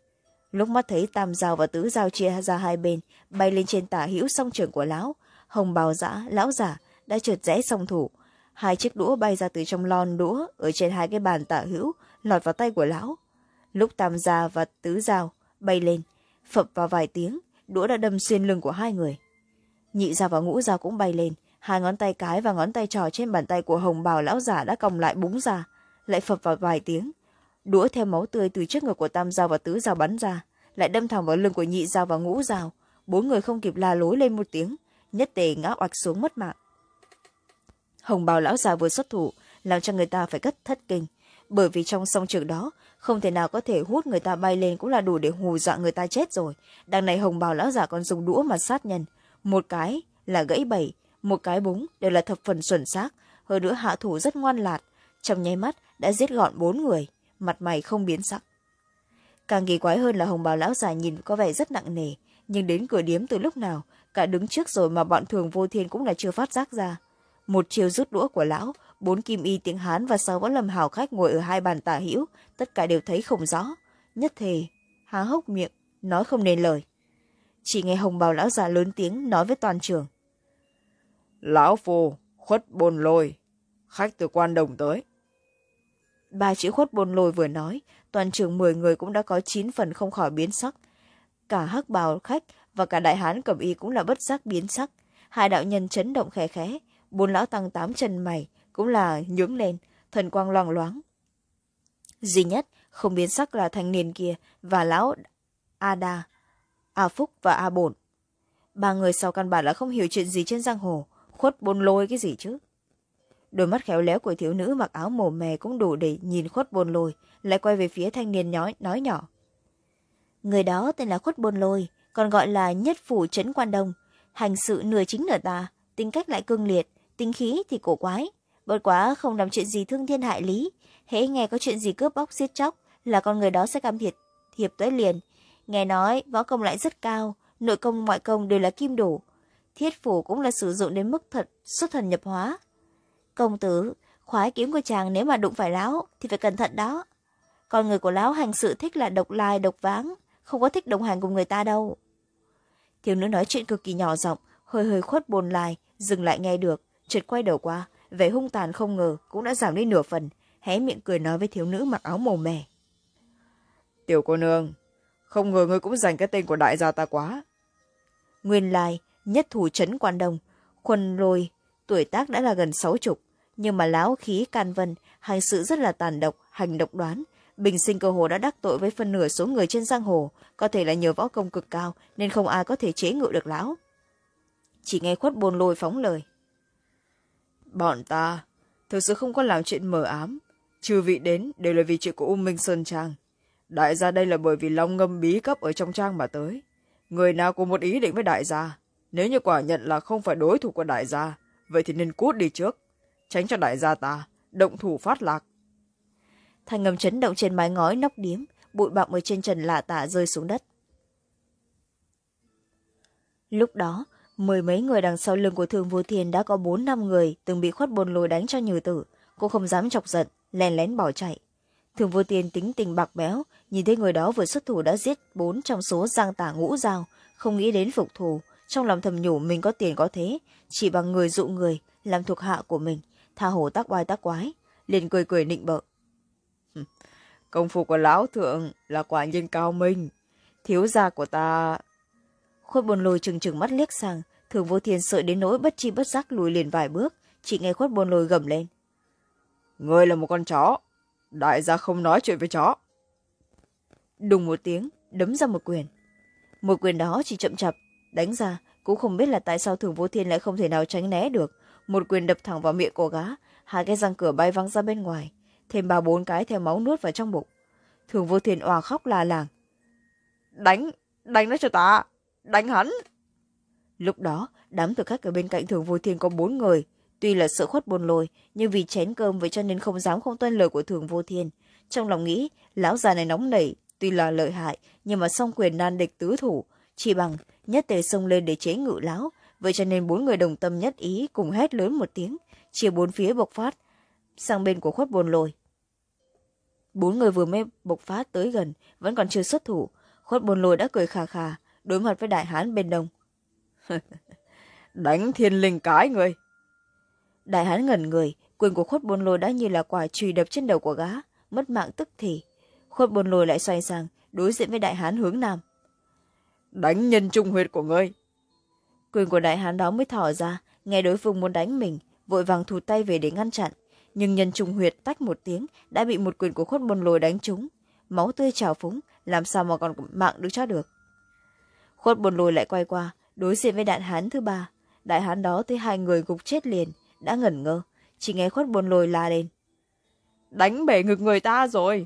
lúc mắt thấy tam dao và tứ dao chia ra hai bên bay lên trên tả hữu song trường của lão, hồng bào dã lão giả đã trượt rẽ song thủ, hai chiếc đũa bay ra từ trong lon đũa ở trên hai cái bàn tả hữu, lọt vào tay của lão. Lúc tam dao và tứ dao bay lên, phập vào vài tiếng, đũa đã đâm xuyên lưng của hai người. Nhị dao và ngũ dao cũng bay lên, hai ngón tay cái và ngón tay trò trên bàn tay của hồng bào lão giả đã còng lại búng ra, lại phập vào vài tiếng. Đũa theo máu tươi từ trước ngực của tam dao và tứ dao bắn ra, lại đâm thẳng vào lưng của nhị dao và ngũ dao. Bốn người không kịp la lối lên một tiếng, nhất tề ngã oạch xuống mất mạng. Hồng bào lão già vừa xuất thủ, làm cho người ta phải cất thất kinh, bởi vì trong song trường đó không thể nào có thể hút người ta bay lên cũng là đủ để hù dọa người ta chết rồi. Đằng này hồng bào lão già còn dùng đũa mà sát nhân, một cái là gãy bảy, một cái búng, đều là thập phần chuẩn xác, hơn nữa hạ thủ rất ngoan lạt, trong nháy mắt đã giết gọn bốn người, mặt mày không biến sắc. Càng kỳ quái hơn là hồng bào lão già nhìn có vẻ rất nặng nề, nhưng đến cửa điếm từ lúc nào, cả đứng trước rồi mà bọn Thường Vô Thiên cũng là chưa phát giác ra. Một chiều rút đũa của lão, bốn kim y tiếng Hán và sáu võ lâm hào khách ngồi ở hai bàn tả hữu, tất cả đều thấy không rõ, nhất thời há hốc miệng, nói không nên lời. Chỉ nghe hồng bào lão già lớn tiếng nói với toàn trường: Lão Phu Khuất Bồn Lôi, khách từ Quan Đồng tới. Ba chữ Khuất Bồn Lôi vừa nói, toàn trường mười người cũng đã có chín phần không khỏi biến sắc. Cả hắc bào khách và cả đại hán cẩm y cũng là bất giác biến sắc. Hai đạo nhân chấn động khẽ khẽ, bốn lão tăng tám chân mày cũng là nhướng lên, thần quang loang loáng. Duy nhất không biến sắc là thanh niên kia và lão A Đa, A Phúc và A Bổn. Ba người sau căn bản là không hiểu chuyện gì trên giang hồ, Khuất Bồn Lôi cái gì chứ. Đôi mắt khéo léo của thiếu nữ mặc áo màu mè cũng đủ để nhìn Khuất Bồn Lôi, lại quay về phía thanh niên nói, nói nhỏ: Người đó tên là Khuất Bồn Lôi, còn gọi là Nhất Phủ Trấn Quan Đông, hành sự nửa chính nửa tà, tính cách lại cương liệt, tính khí thì cổ quái, bất quá không làm chuyện gì thương thiên hại lý, hễ nghe có chuyện gì cướp bóc giết chóc là con người đó sẽ cam thiệt thiệp tới liền. Nghe nói võ công lại rất cao, nội công ngoại công đều là kim đủ, thiết phủ cũng là sử dụng đến mức thật xuất thần nhập hóa. Công tử, khoái kiếm của chàng nếu mà đụng phải lão thì phải cẩn thận đó. Con người của lão hành sự thích là độc lai độc váng, không có thích đồng hành cùng người ta đâu. Thiếu nữ nói chuyện cực kỳ nhỏ giọng, hơi hơi Khuất Bồn lại, dừng lại nghe được, chợt quay đầu qua, vẻ hung tàn không ngờ cũng đã giảm đi nửa phần, hé miệng cười nói với thiếu nữ mặc áo màu mè: Tiểu cô nương, không ngờ ngươi cũng giành cái tên của đại gia ta quá. Nguyên lai Nhất Thủ Trấn Quan Đông, Khuân Lôi tuổi tác đã là gần sáu chục, nhưng mà lão khí can vân, hành sự rất là tàn độc, hành độc đoán, bình sinh cơ hồ đã đắc tội với phân nửa số người trên giang hồ, có thể là nhờ võ công cực cao nên không ai có thể chế ngự được lão. Chỉ nghe Khuất Bồn Lôi phóng lời: Bọn ta thực sự không có làm chuyện mờ ám, chư vị đến đều là vì chuyện của U Minh Sơn Trang. Đại gia đây là bởi vì long ngâm bí cấp ở trong trang mà tới. Người nào có một ý định với đại gia, nếu như quả nhận là không phải đối thủ của đại gia, vậy thì nên cút đi trước, tránh cho đại gia ta động thủ phát lạc. Thanh ngầm chấn động trên mái ngói nóc điếm, bụi bặm ở trên trần lạ tả rơi xuống đất. Lúc đó, mười mấy người đằng sau lưng của Thường Vô Thiên đã có bốn năm người từng bị Khuất Bồn Lôi đánh cho nhừ tử, cô không dám chọc giận, lén lén bỏ chạy. Thường Vô Thiên tính tình bạc béo, nhìn thấy người đó vừa xuất thủ đã giết bốn trong số giang tả ngũ dao, không nghĩ đến phục thù, trong lòng thầm nhủ mình có tiền có thế, chỉ bằng người dụ người làm thuộc hạ của mình, tha hồ tác oai tác quái, liền cười cười nịnh bợ: Công phu của lão thượng là quả nhiên cao minh, thiếu gia của ta. Khuất Bồn Lôi trừng trừng mắt liếc sang, Thường Vô Thiên sợ đến nỗi bất chi bất giác lùi liền vài bước, chỉ nghe Khuất Bồn Lôi gầm lên: Ngươi là một con chó, đại gia không nói chuyện với chó. Đùng một tiếng, đấm ra một quyền. Một quyền đó chỉ chậm chạp đánh ra, cũng không biết là tại sao Thường Vô Thiên lại không thể nào tránh né được. Một quyền đập thẳng vào miệng của gã, hai cái răng cửa bay văng ra bên ngoài, thêm ba bốn cái theo máu nuốt vào trong bụng. Thường Vô Thiên òa khóc la làng: Đánh, đánh nó cho ta, đánh hắn. Lúc đó, đám thực khách ở bên cạnh Thường Vô Thiên có bốn người, tuy là sợ Khuất Bồn Lôi, nhưng vì chén cơm vậy cho nên không dám không tuân lời của Thường Vô Thiên. Trong lòng nghĩ, lão già này nóng nảy, tuy là lợi hại, nhưng mà song quyền nan địch tứ thủ, chỉ bằng nhất tề xông lên để chế ngự lão, vậy cho nên bốn người đồng tâm nhất ý cùng hét lớn một tiếng, chia bốn phía bộc phát sang bên của Khuất Bồn Lôi. Bốn người vừa mới bộc phát tới gần, vẫn còn chưa xuất thủ. Khuất Bồn Lôi đã cười khà khà, đối mặt với đại hán bên đông. Đánh thiên linh cái người. Đại hán ngẩn người, quyền của Khuất Bồn Lôi đã như là quả chùy đập trên đầu của gã, mất mạng tức thì. Khuất Bồn Lôi lại xoay sang, đối diện với đại hán hướng nam. Đánh nhân trung huyệt của ngươi. Quyền của đại hán đó mới thỏ ra, nghe đối phương muốn đánh mình, vội vàng thụt tay về để ngăn chặn. Nhưng nhân trung huyệt tách một tiếng, đã bị một quyền của Khuất Bồn Lôi đánh trúng. Máu tươi trào phúng, làm sao mà còn mạng được cho được. Khuất Bồn Lôi lại quay qua, đối diện với đại hán thứ ba. Đại hán đó thấy hai người gục chết liền, đã ngẩn ngơ, chỉ nghe Khuất Bồn Lôi la lên. Đánh bể ngực người ta rồi.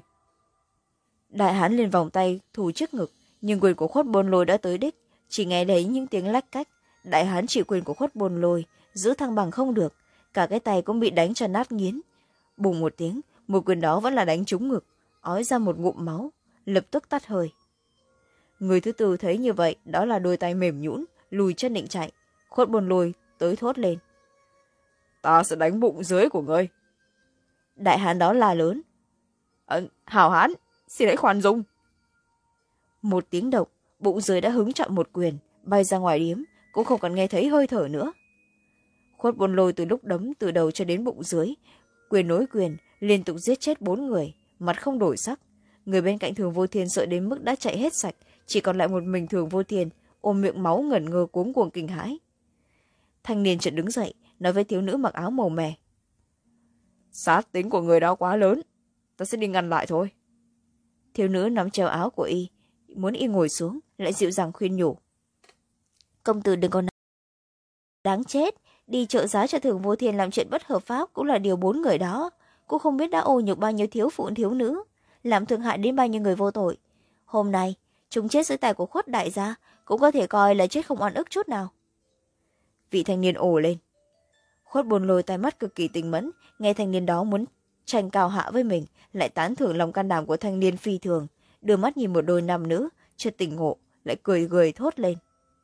Đại hán liền vòng tay thủ trước ngực, nhưng quyền của Khuất Bồn Lôi đã tới đích, chỉ nghe thấy những tiếng lách cách. Đại hán chịu quyền của Khuất Bồn Lôi, giữ thăng bằng không được, cả cái tay cũng bị đánh cho nát nghiến. Bùng một tiếng, một quyền đó vẫn là đánh trúng ngực, ói ra một ngụm máu, lập tức tắt hơi. Người thứ tư thấy như vậy, đó là đôi tay mềm nhũn, lùi chân định chạy. Khuất Bồn Lôi tới thốt lên. Ta sẽ đánh bụng dưới của ngươi. Đại hán đó là lớn. Ờ, hảo hán, xin hãy khoan dung. Một tiếng động, bụng dưới đã hứng chọn một quyền, bay ra ngoài điếm, cũng không còn nghe thấy hơi thở nữa. Khuất Bồn Lôi từ lúc đấm từ đầu cho đến bụng dưới, quyền nối quyền, liên tục giết chết bốn người, mặt không đổi sắc. Người bên cạnh Thường Vô Thiên sợ đến mức đã chạy hết sạch, chỉ còn lại một mình Thường Vô Thiên, ôm miệng máu ngẩn ngơ cuống cuồng kinh hãi. Thanh niên chợt đứng dậy, nói với thiếu nữ mặc áo màu mè. Sát tính của người đó quá lớn, ta sẽ đi ngăn lại thôi. Thiếu nữ nắm treo áo của y, muốn y ngồi xuống, lại dịu dàng khuyên nhủ. Công tử đừng còn đáng chết, đi trợ giá cho Thường Vô Thiên làm chuyện bất hợp pháp cũng là điều bốn người đó. Cũng không biết đã ô nhục bao nhiêu thiếu phụ thiếu nữ, làm thương hại đến bao nhiêu người vô tội. Hôm nay, chúng chết dưới tay của Khuất đại gia, cũng có thể coi là chết không oan ức chút nào. Vị thanh niên ồ lên. Khuất Bồn Lôi tai mắt cực kỳ tinh mẫn, nghe thanh niên đó muốn tranh cao hạ với mình, lại tán thưởng lòng can đảm của thanh niên phi thường, đưa mắt nhìn một đôi nam nữ, chợt tỉnh ngộ, lại cười cười thốt lên.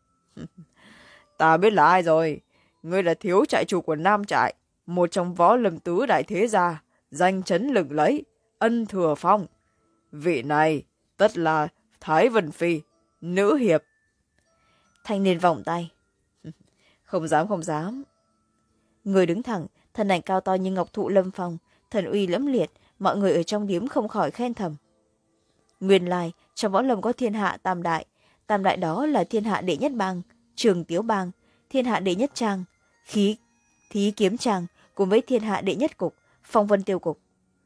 Ta biết là ai rồi, ngươi là thiếu trại chủ của Nam Trại, một trong võ lâm tứ đại thế gia, danh chấn lừng lẫy, Ân Thừa Phong. Vị này tất là Thái Vân Phi, nữ hiệp. Thanh niên vòng tay. Không dám không dám. Người đứng thẳng, thân ảnh cao to như ngọc thụ lâm phong, thần uy lẫm liệt, mọi người ở trong điếm không khỏi khen thầm. Nguyên lai, trong võ lâm có thiên hạ tam đại, tam đại đó là thiên hạ đệ nhất bang, Trường Tiếu bang, thiên hạ đệ nhất trang, khí thí kiếm trang, cùng với thiên hạ đệ nhất cục, Phong Vân Tiêu cục.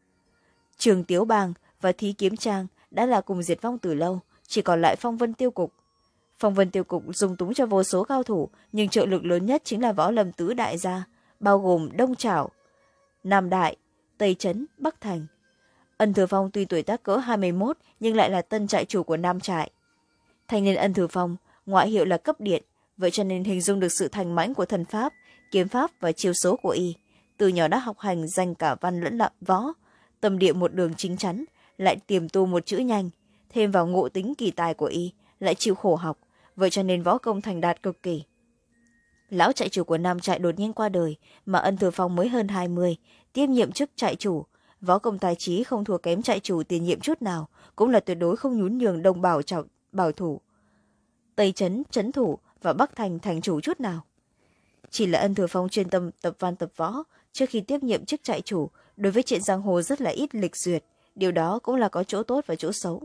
Trường Tiếu bang và thí kiếm trang đã là cùng diệt vong từ lâu, chỉ còn lại Phong Vân Tiêu cục. Phong Vân Tiêu cục dùng túng cho vô số cao thủ, nhưng trợ lực lớn nhất chính là võ lâm tứ đại gia, bao gồm Đông Trảo, Nam Đại, Tây Trấn, Bắc Thành. Ân Thừa Phong tuy tuổi tác cỡ hai mươi mốt nhưng lại là tân trại chủ của Nam Trại. Thanh niên Ân Thừa Phong, ngoại hiệu là cấp điện, vậy cho nên hình dung được sự thành mãnh của thần pháp, kiếm pháp và chiêu số của y. Từ nhỏ đã học hành danh cả văn lẫn lạm võ, tâm địa một đường chính chắn, lại tiềm tu một chữ nhanh, thêm vào ngộ tính kỳ tài của y, lại chịu khổ học, vậy cho nên võ công thành đạt cực kỳ. Lão trại chủ của Nam Trại đột nhiên qua đời, mà Ân Thừa Phong mới hơn hai mươi, tiếp nhiệm chức trại chủ, võ công tài trí không thua kém trại chủ tiền nhiệm chút nào, cũng là tuyệt đối không nhún nhường Đông Bảo trọng bảo thủ, Tây Trấn trấn thủ và Bắc Thành thành chủ chút nào. Chỉ là Ân Thừa Phong chuyên tâm tập văn tập võ, trước khi tiếp nhiệm chức trại chủ, đối với chuyện giang hồ rất là ít lịch duyệt, điều đó cũng là có chỗ tốt và chỗ xấu.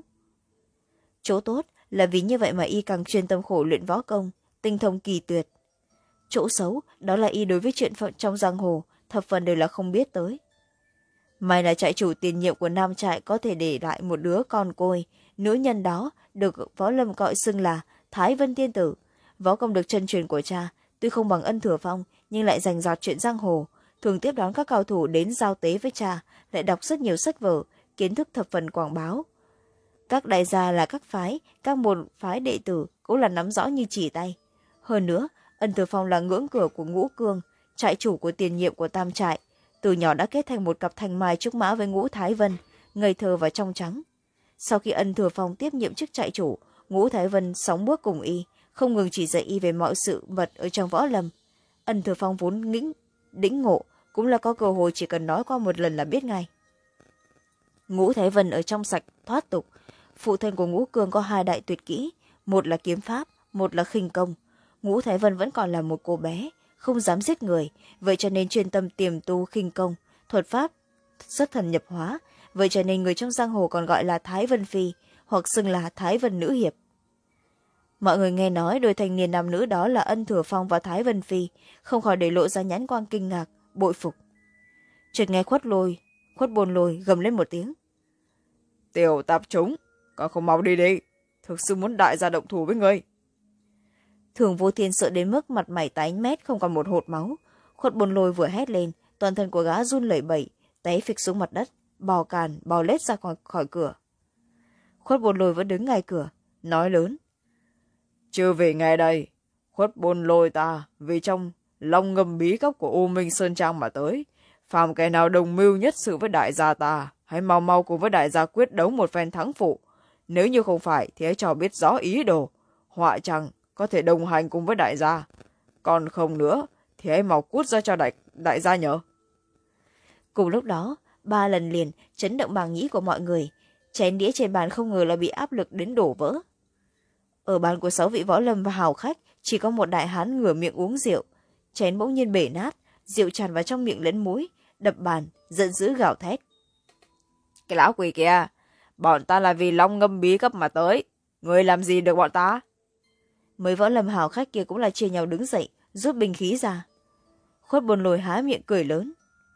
Chỗ tốt là vì như vậy mà y càng chuyên tâm khổ luyện võ công, tinh thông kỳ tuyệt. Chỗ xấu đó là y đối với chuyện trong giang hồ thập phần đều là không biết tới. May là trại chủ tiền nhiệm của Nam Trại có thể để lại một đứa con côi, nữ nhân đó được võ lâm gọi xưng là Thái Vân Tiên Tử. Võ công được chân truyền của cha, tuy không bằng Ân Thừa Phong nhưng lại rành rọt chuyện giang hồ, thường tiếp đón các cao thủ đến giao tế với cha, lại đọc rất nhiều sách vở, kiến thức thập phần quảng bá. Các đại gia là các phái, các môn phái đệ tử cũng là nắm rõ như chỉ tay. Hơn nữa, Ân Thừa Phong là ngưỡng cửa của Ngũ Cương, trại chủ của tiền nhiệm của Tam Trại. Từ nhỏ đã kết thành một cặp thanh mai trúc mã với Ngũ Thái Vân, ngây thơ và trong trắng. Sau khi Ân Thừa Phong tiếp nhiệm chức trại chủ, Ngũ Thái Vân sóng bước cùng y, không ngừng chỉ dạy y về mọi sự vật ở trong võ lâm. Ân Thừa Phong vốn nghĩnh đĩnh ngộ, cũng là có cơ hội chỉ cần nói qua một lần là biết ngay. Ngũ Thái Vân ở trong sạch thoát tục, phụ thân của Ngũ Cương có hai đại tuyệt kỹ, một là kiếm pháp, một là khinh công. Ngũ Thái Vân vẫn còn là một cô bé, không dám giết người, vậy cho nên chuyên tâm tiềm tu khinh công, thuật pháp xuất thần nhập hóa, vậy cho nên người trong giang hồ còn gọi là Thái Vân Phi, hoặc xưng là Thái Vân Nữ Hiệp. Mọi người nghe nói đôi thanh niên nam nữ đó là Ân Thừa Phong và Thái Vân Phi, không khỏi để lộ ra nhãn quang kinh ngạc, bội phục. Chợt nghe Khuất Lôi, Khuất Bồn Lôi gầm lên một tiếng. Tiểu tạp trúng, con không mau đi đi, thực sự muốn đại gia động thủ với ngươi. Thường Vô Thiên sợ đến mức mặt mày tái mét không còn một hột máu. Khuất Bồn Lôi vừa hét lên, toàn thân của gã run lẩy bẩy, té phịch xuống mặt đất, bò càn bò lết ra khỏi, khỏi cửa. Khuất Bồn Lôi vẫn đứng ngay cửa, nói lớn. Chưa về ngay đây, Khuất Bồn Lôi ta vì trong long ngâm bí cốc của U Minh Sơn Trang mà tới. Phàm kẻ nào đồng mưu nhất sự với đại gia ta, hãy mau mau cùng với đại gia quyết đấu một phen thắng phụ. Nếu như không phải thì hãy cho biết rõ ý đồ, họa chẳng có thể đồng hành cùng với đại gia. Còn không nữa thì hãy mau cút ra cho đại, đại gia nhớ. Cùng lúc đó, ba lần liền chấn động màng nhĩ của mọi người. Chén đĩa trên bàn không ngờ là bị áp lực đến đổ vỡ. Ở bàn của sáu vị võ lâm và hào khách chỉ có một đại hán ngửa miệng uống rượu. Chén bỗng nhiên bể nát, rượu tràn vào trong miệng lẫn mũi, đập bàn, giận dữ gào thét. Cái lão quỷ kia, bọn ta là vì long ngâm bí cấp mà tới. Ngươi làm gì được bọn ta? Mấy võ lâm hào khách kia cũng là chia nhau đứng dậy, rút binh khí ra. Khuất Bồn Lôi há miệng cười lớn.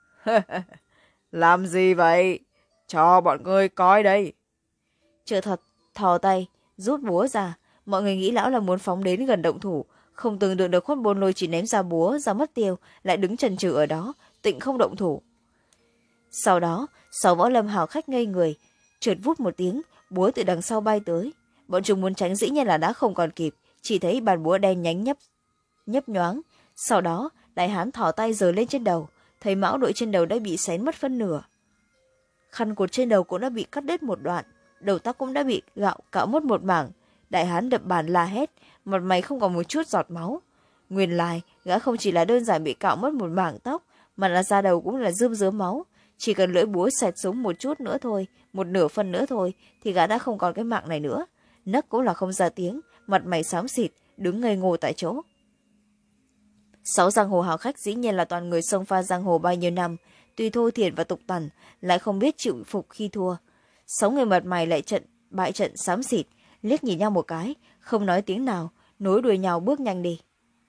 Làm gì vậy? Cho bọn ngươi coi đây. Trợ thật thò tay, rút búa ra. Mọi người nghĩ lão là muốn phóng đến gần động thủ, không tưởng tượng được Khuất Bồn Lôi chỉ ném ra búa ra mất tiêu, lại đứng chần chừ ở đó, tịnh không động thủ. Sau đó, sáu võ lâm hào khách ngây người, chợt vút một tiếng, búa từ đằng sau bay tới. Bọn chúng muốn tránh dĩ nhiên là đã không còn kịp, chỉ thấy bàn búa đen nhánh nhấp nhấp nhoáng. Sau đó, đại hán thò tay giơ lên trên đầu, thấy mão đội trên đầu đã bị xén mất phân nửa. Khăn cột trên đầu cũng đã bị cắt đứt một đoạn, đầu tóc cũng đã bị gạo cạo mất một mảng. Đại hán đập bàn la hét, mặt mày không còn một chút giọt máu. Nguyên lai, gã không chỉ là đơn giản bị cạo mất một mảng tóc, mà là da đầu cũng là rơm rớm máu. Chỉ cần lưỡi búa xẹt xuống một chút nữa thôi, một nửa phân nữa thôi, thì gã đã không còn cái mạng này nữa. Nấc cũng là không ra tiếng, mặt mày xám xịt, đứng ngây ngô tại chỗ. Sáu giang hồ hào khách dĩ nhiên là toàn người sông pha giang hồ bao nhiêu năm, tuy thô thiển và tục tằn, lại không biết chịu phục khi thua. Sáu người mặt mày lại trận bại trận xám xịt, liếc nhìn nhau một cái, không nói tiếng nào, nối đuôi nhau bước nhanh đi.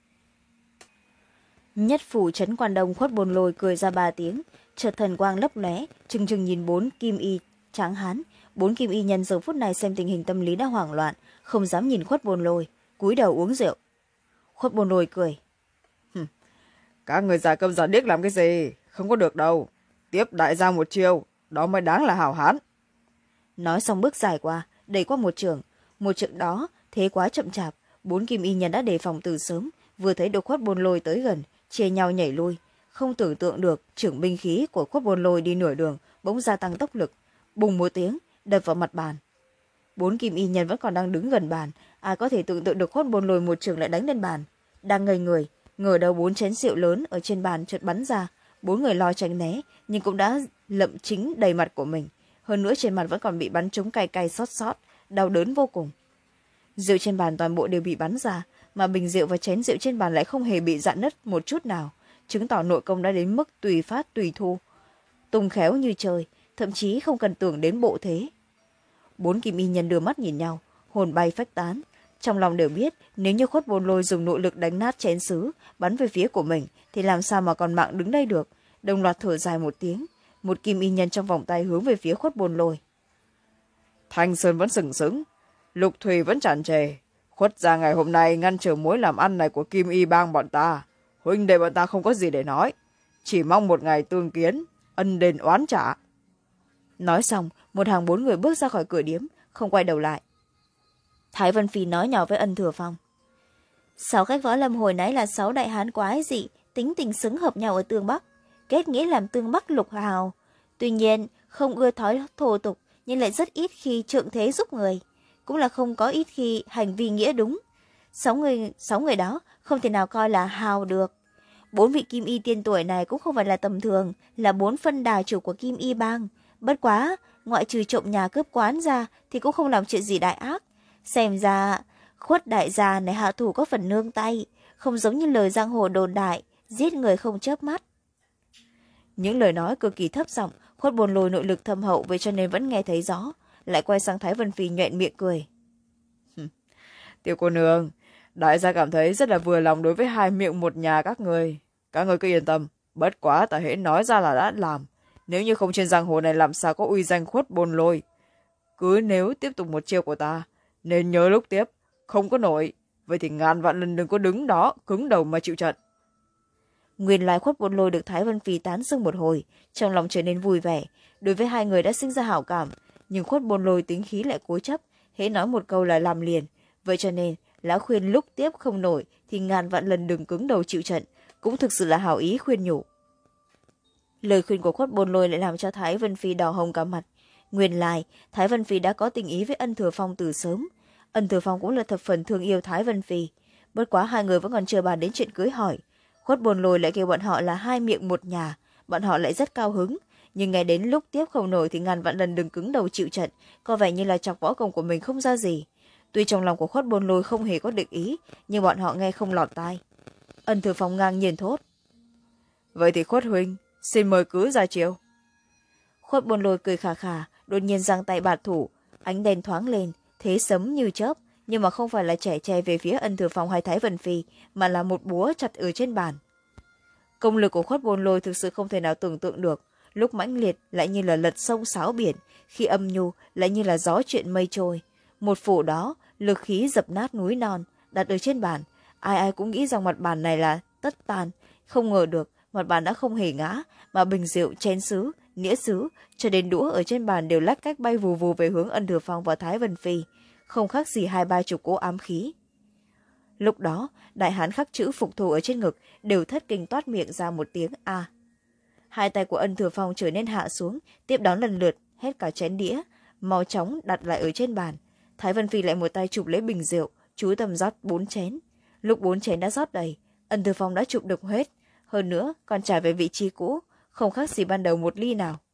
Nhất phủ trấn Quan Đông Khuất Bồn Lôi cười ra ba tiếng, chợt thần quang lấp lóe, trừng trừng nhìn bốn kim y tráng hán. Bốn kim y nhân giờ phút này xem tình hình tâm lý đã hoảng loạn, không dám nhìn Khuất Bồn Lôi, cúi đầu uống rượu. Khuất Bồn Lôi cười. Các người già câm già điếc làm cái gì? Không có được đâu. Tiếp đại gia một chiêu, đó mới đáng là hảo hán. Nói xong bước dài qua, đẩy qua một trường. Một trường đó, thế quá chậm chạp, bốn kim y nhân đã đề phòng từ sớm, vừa thấy được Khuất Bồn Lôi tới gần, chia nhau nhảy lui. Không tưởng tượng được trưởng binh khí của Khuất Bồn Lôi đi nửa đường, bỗng gia tăng tốc lực, bùng một tiếng, đập vào mặt bàn. Bốn kim y nhân vẫn còn đang đứng gần bàn, ai có thể tưởng tượng được Khuất Bồn Lôi một trường lại đánh lên bàn. Đang ngây người, ngờ đầu bốn chén rượu lớn ở trên bàn chợt bắn ra, bốn người lo tránh né, nhưng cũng đã lậm chính đầy mặt của mình. Hơn nữa trên mặt vẫn còn bị bắn trúng cay cay xót xót, đau đớn vô cùng. Rượu trên bàn toàn bộ đều bị bắn ra, mà bình rượu và chén rượu trên bàn lại không hề bị rạn nứt một chút nào, chứng tỏ nội công đã đến mức tùy phát tùy thu, tung khéo như trời, thậm chí không cần tưởng đến bộ thế. Bốn kim y nhân đưa mắt nhìn nhau, hồn bay phách tán, trong lòng đều biết nếu như Khuất Bồn Lôi dùng nội lực đánh nát chén sứ, bắn về phía của mình, thì làm sao mà còn mạng đứng đây được. Đồng loạt thở dài một tiếng, một kim y nhân trong vòng tay hướng về phía Khuất Bồn Lôi. Thanh Sơn vẫn sừng sững, Lục Thủy vẫn tràn trề. Khuất gia ngày hôm nay ngăn trở mối làm ăn này của Kim Y bang bọn ta. Huynh đệ bọn ta không có gì để nói, chỉ mong một ngày tương kiến, ân đền oán trả. Nói xong, một hàng bốn người bước ra khỏi cửa điếm, không quay đầu lại. Thái Vân Phi nói nhỏ với Ân Thừa Phong. Sáu khách võ lâm hồi nãy là sáu đại hán quái dị, tính tình xứng hợp nhau ở Tương Bắc, kết nghĩa làm Tương Bắc lục hào. Tuy nhiên, không ưa thói thô tục, nhưng lại rất ít khi trượng thế giúp người, cũng là không có ít khi hành vi nghĩa đúng. Sáu người, sáu người đó không thể nào coi là hào được. Bốn vị kim y tiên tuổi này cũng không phải là tầm thường, là bốn phân đà chủ của Kim Y bang. Bất quá, ngoại trừ trộm nhà cướp quán ra thì cũng không làm chuyện gì đại ác. Xem ra Khuất đại gia này hạ thủ có phần nương tay, không giống như lời giang hồ đồn đại, giết người không chớp mắt. Những lời nói cực kỳ thấp giọng, Khuất Bồn Lôi nội lực thâm hậu vậy cho nên vẫn nghe thấy rõ, lại quay sang Thái Vân Phi nhoẻn miệng cười. Tiểu cô nương, đại gia cảm thấy rất là vừa lòng đối với hai miệng một nhà các người. Các người cứ yên tâm, bất quá ta hễ nói ra là đã làm. Nếu như không trên giang hồ này làm sao có uy danh Khuất Bồn Lôi. Cứ nếu tiếp tục một chiêu của ta, nên nhớ lúc tiếp, không có nổi. Vậy thì ngàn vạn lần đừng có đứng đó, cứng đầu mà chịu trận. Nguyên lai Khuất Bồn Lôi được Thái Vân Phi tán dương một hồi, trong lòng trở nên vui vẻ. Đối với hai người đã sinh ra hảo cảm, nhưng Khuất Bồn Lôi tính khí lại cố chấp, hễ nói một câu là làm liền. Vậy cho nên, lão khuyên lúc tiếp không nổi thì ngàn vạn lần đừng cứng đầu chịu trận, cũng thực sự là hảo ý khuyên nhủ. Lời khuyên của Khuất Bồn Lôi lại làm cho Thái Vân Phi đỏ hồng cả mặt. Nguyên lai, Thái Vân Phi đã có tình ý với Ân Thừa Phong từ sớm. Ân Thừa Phong cũng là thập phần thương yêu Thái Vân Phi. Bất quá hai người vẫn còn chưa bàn đến chuyện cưới hỏi. Khuất Bồn Lôi lại kêu bọn họ là hai miệng một nhà, bọn họ lại rất cao hứng. Nhưng nghe đến lúc tiếp không nổi thì ngàn vạn lần đừng cứng đầu chịu trận, có vẻ như là chọc võ công của mình không ra gì. Tuy trong lòng của Khuất Bồn Lôi không hề có định ý, nhưng bọn họ nghe không lọt tai. Ân Thừa Phong ngang nhiên thốt. Vậy thì Khuất huynh, xin mời cứ ra chiều. Khuất Bồn Lôi cười khà khà, đột nhiên giang tay bạt thủ, ánh đèn thoáng lên, thế sấm như chớp, nhưng mà không phải là trẻ che về phía Ân Thừa Phong hay Thái Vân Phi, mà là một búa chặt ở trên bàn. Công lực của Khuất Bồn Lôi thực sự không thể nào tưởng tượng được, lúc mãnh liệt lại như là lật sông sáo biển, khi âm nhu lại như là gió chuyện mây trôi. Một phủ đó, lực khí dập nát núi non, đặt ở trên bàn. Ai ai cũng nghĩ rằng mặt bàn này là tất tan, không ngờ được mặt bàn đã không hề ngã, mà bình rượu, chén sứ, nĩa sứ, cho đến đũa ở trên bàn đều lách cách bay vù vù về hướng Ân Thừa Phong và Thái Vân Phi, không khác gì hai ba chục cỗ ám khí. Lúc đó, đại hán khắc chữ phục thù ở trên ngực đều thất kinh toát miệng ra một tiếng a. Hai tay của Ân Thừa Phong trở nên hạ xuống, tiếp đón lần lượt hết cả chén đĩa, mau chóng đặt lại ở trên bàn. Thái Vân Phi lại một tay chụp lấy bình rượu, chú tâm rót bốn chén. Lúc bốn chén đã rót đầy, Ân Thừa Phong đã chụp được hết, hơn nữa còn trả về vị trí cũ, không khác gì ban đầu một ly nào.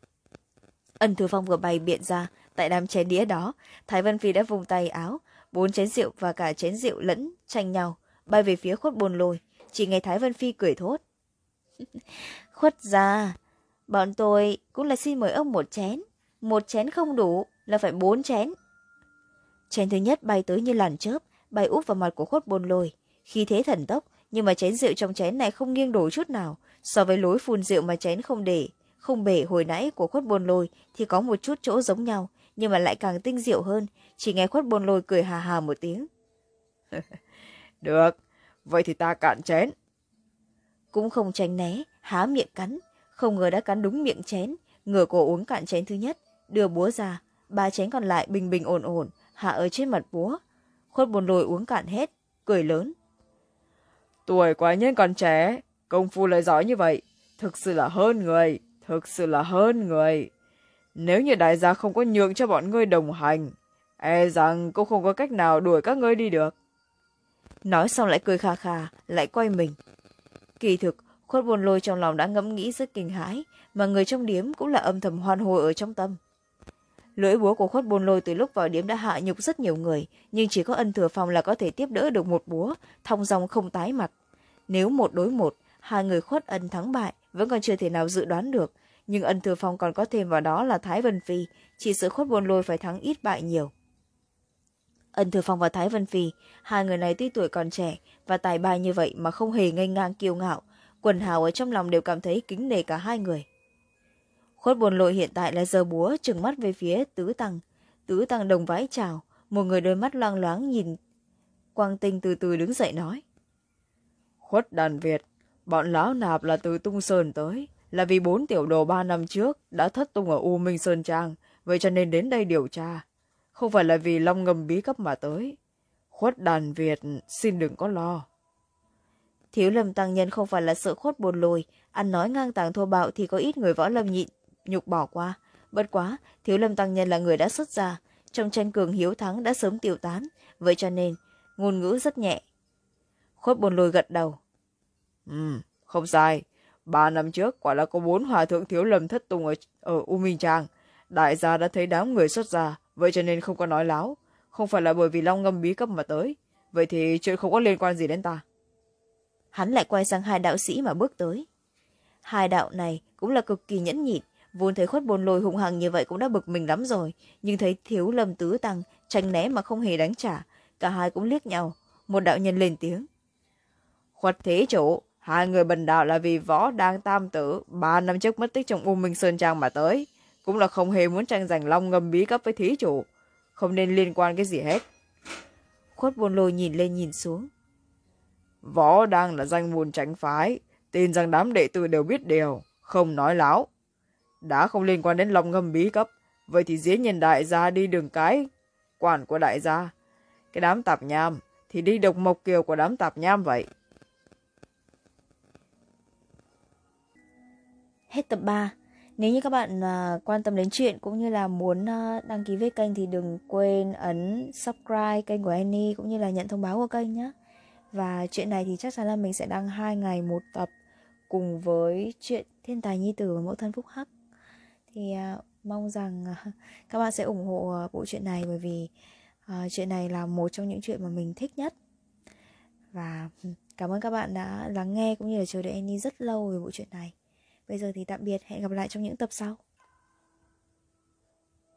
Ân Thừa Phong vừa bày biện ra, tại đám chén đĩa đó, Thái Vân Phi đã vùng tay áo, bốn chén rượu và cả chén rượu lẫn tranh nhau, bay về phía Khuất Bồn Lôi. Chỉ nghe Thái Vân Phi cười thốt. Khuất gia, bọn tôi cũng là xin mời ông một chén, một chén không đủ, là phải bốn chén. Chén thứ nhất bay tới như làn chớp, bay úp vào mặt của Khuất Bồn Lôi, khí thế thần tốc, nhưng mà chén rượu trong chén này không nghiêng đổ chút nào, so với lối phun rượu mà chén không để, không bể hồi nãy của Khuất Bồn Lôi thì có một chút chỗ giống nhau, nhưng mà lại càng tinh diệu hơn. Chỉ nghe Khuất Bồn Lôi cười hà hà một tiếng. Được, vậy thì ta cạn chén. Cũng không tránh né, há miệng cắn, không ngờ đã cắn đúng miệng chén, ngửa cổ uống cạn chén thứ nhất, đưa búa ra, ba chén còn lại bình bình ổn ổn hạ ở trên mặt búa. Khuất Bồn Lôi uống cạn hết, cười lớn. Tuổi quá nhân còn trẻ, công phu lại giỏi như vậy, thực sự là hơn người, thực sự là hơn người. Nếu như đại gia không có nhượng cho bọn ngươi đồng hành, e rằng cũng không có cách nào đuổi các ngươi đi được. Nói xong lại cười khà khà, lại quay mình. Kỳ thực, Khuất Bồn Lôi trong lòng đã ngẫm nghĩ rất kinh hãi, mà người trong điếm cũng là âm thầm hoan hô ở trong tâm. Lưỡi búa của Khuất Bồn Lôi từ lúc vào điếm đã hạ nhục rất nhiều người, nhưng chỉ có Ân Thừa Phong là có thể tiếp đỡ được một búa, thong dong không tái mặt. Nếu một đối một, hai người Khuất Ân thắng bại vẫn còn chưa thể nào dự đoán được, nhưng Ân Thừa Phong còn có thêm vào đó là Thái Vân Phi, chỉ sợ Khuất Bồn Lôi phải thắng ít bại nhiều. Ân Thừa Phong và Thái Vân Phi, hai người này tuy tuổi còn trẻ và tài ba như vậy mà không hề nghênh ngang kiêu ngạo, quần hào ở trong lòng đều cảm thấy kính nể cả hai người. Khuất Bồn Lôi hiện tại là giơ búa trừng mắt về phía Tứ Tăng. Tứ Tăng đồng vái chào, một người đôi mắt loang loáng nhìn quang tinh từ từ đứng dậy nói. Khuất đàn Việt, bọn lão nạp là từ Tung Sơn tới, là vì bốn tiểu đồ ba năm trước đã thất tung ở U Minh Sơn Trang, vậy cho nên đến đây điều tra. Không phải là vì long ngầm bí cấp mà tới. Khuất đàn Việt, xin đừng có lo. Thiếu Lâm tăng nhân không phải là sợ Khuất Bồn Lôi, ăn nói ngang tàng thô bạo thì có ít người võ lâm nhịn nhục bỏ qua. Bất quá, Thiếu Lâm tăng nhân là người đã xuất gia, trong tranh cường hiếu thắng đã sớm tiêu tán, vậy cho nên ngôn ngữ rất nhẹ. Khuất Bồn Lôi gật đầu. Ừ, không sai. Ba năm trước quả là có bốn hòa thượng Thiếu Lâm thất tung ở, ở U Minh Trang, Đại gia đã thấy đám người xuất gia, vậy cho nên không có nói láo. Không phải là bởi vì long ngâm bí cấp mà tới. Vậy thì chuyện không có liên quan gì đến ta. Hắn lại quay sang hai đạo sĩ mà bước tới. Hai đạo này cũng là cực kỳ nhẫn nhịn, vốn thấy Khuất Bồn Lôi hung hăng như vậy cũng đã bực mình lắm rồi, nhưng thấy Thiếu Lâm Tứ Tăng tranh né mà không hề đánh trả, cả hai cũng liếc nhau. Một đạo nhân lên tiếng: Khuất thí chủ, hai người bần đạo là vì Võ Đang Tam Tử ba năm trước mất tích trong U Minh Sơn Trang mà tới, cũng là không hề muốn tranh giành long ngâm bí cấp với thí chủ, không nên liên quan cái gì hết. Khuất Bồn Lôi nhìn lên nhìn xuống. Võ Đang là danh môn tránh phái, tin rằng đám đệ tử đều biết điều, không nói láo. Đã không liên quan đến long ngâm bí cấp, vậy thì dĩ nhiên đại gia đi đường cái quản của đại gia, cái đám tạp nham thì đi độc mộc kiều của đám tạp nham vậy. Hết tập ba. Nếu như các bạn uh, quan tâm đến chuyện cũng như là muốn uh, đăng ký với kênh thì đừng quên ấn subscribe kênh của Annie cũng như là nhận thông báo của kênh nhé. Và chuyện này thì chắc chắn là mình sẽ đăng hai ngày một tập cùng với chuyện Thiên Tài Nhi Tử và Mẫu Thân Phúc Hắc. Thì uh, mong rằng uh, các bạn sẽ ủng hộ uh, bộ truyện này, bởi vì uh, chuyện này là một trong những chuyện mà mình thích nhất. Và cảm ơn các bạn đã lắng nghe cũng như là chờ đợi Annie rất lâu về bộ truyện này. Bây giờ thì tạm biệt, hẹn gặp lại trong những tập sau.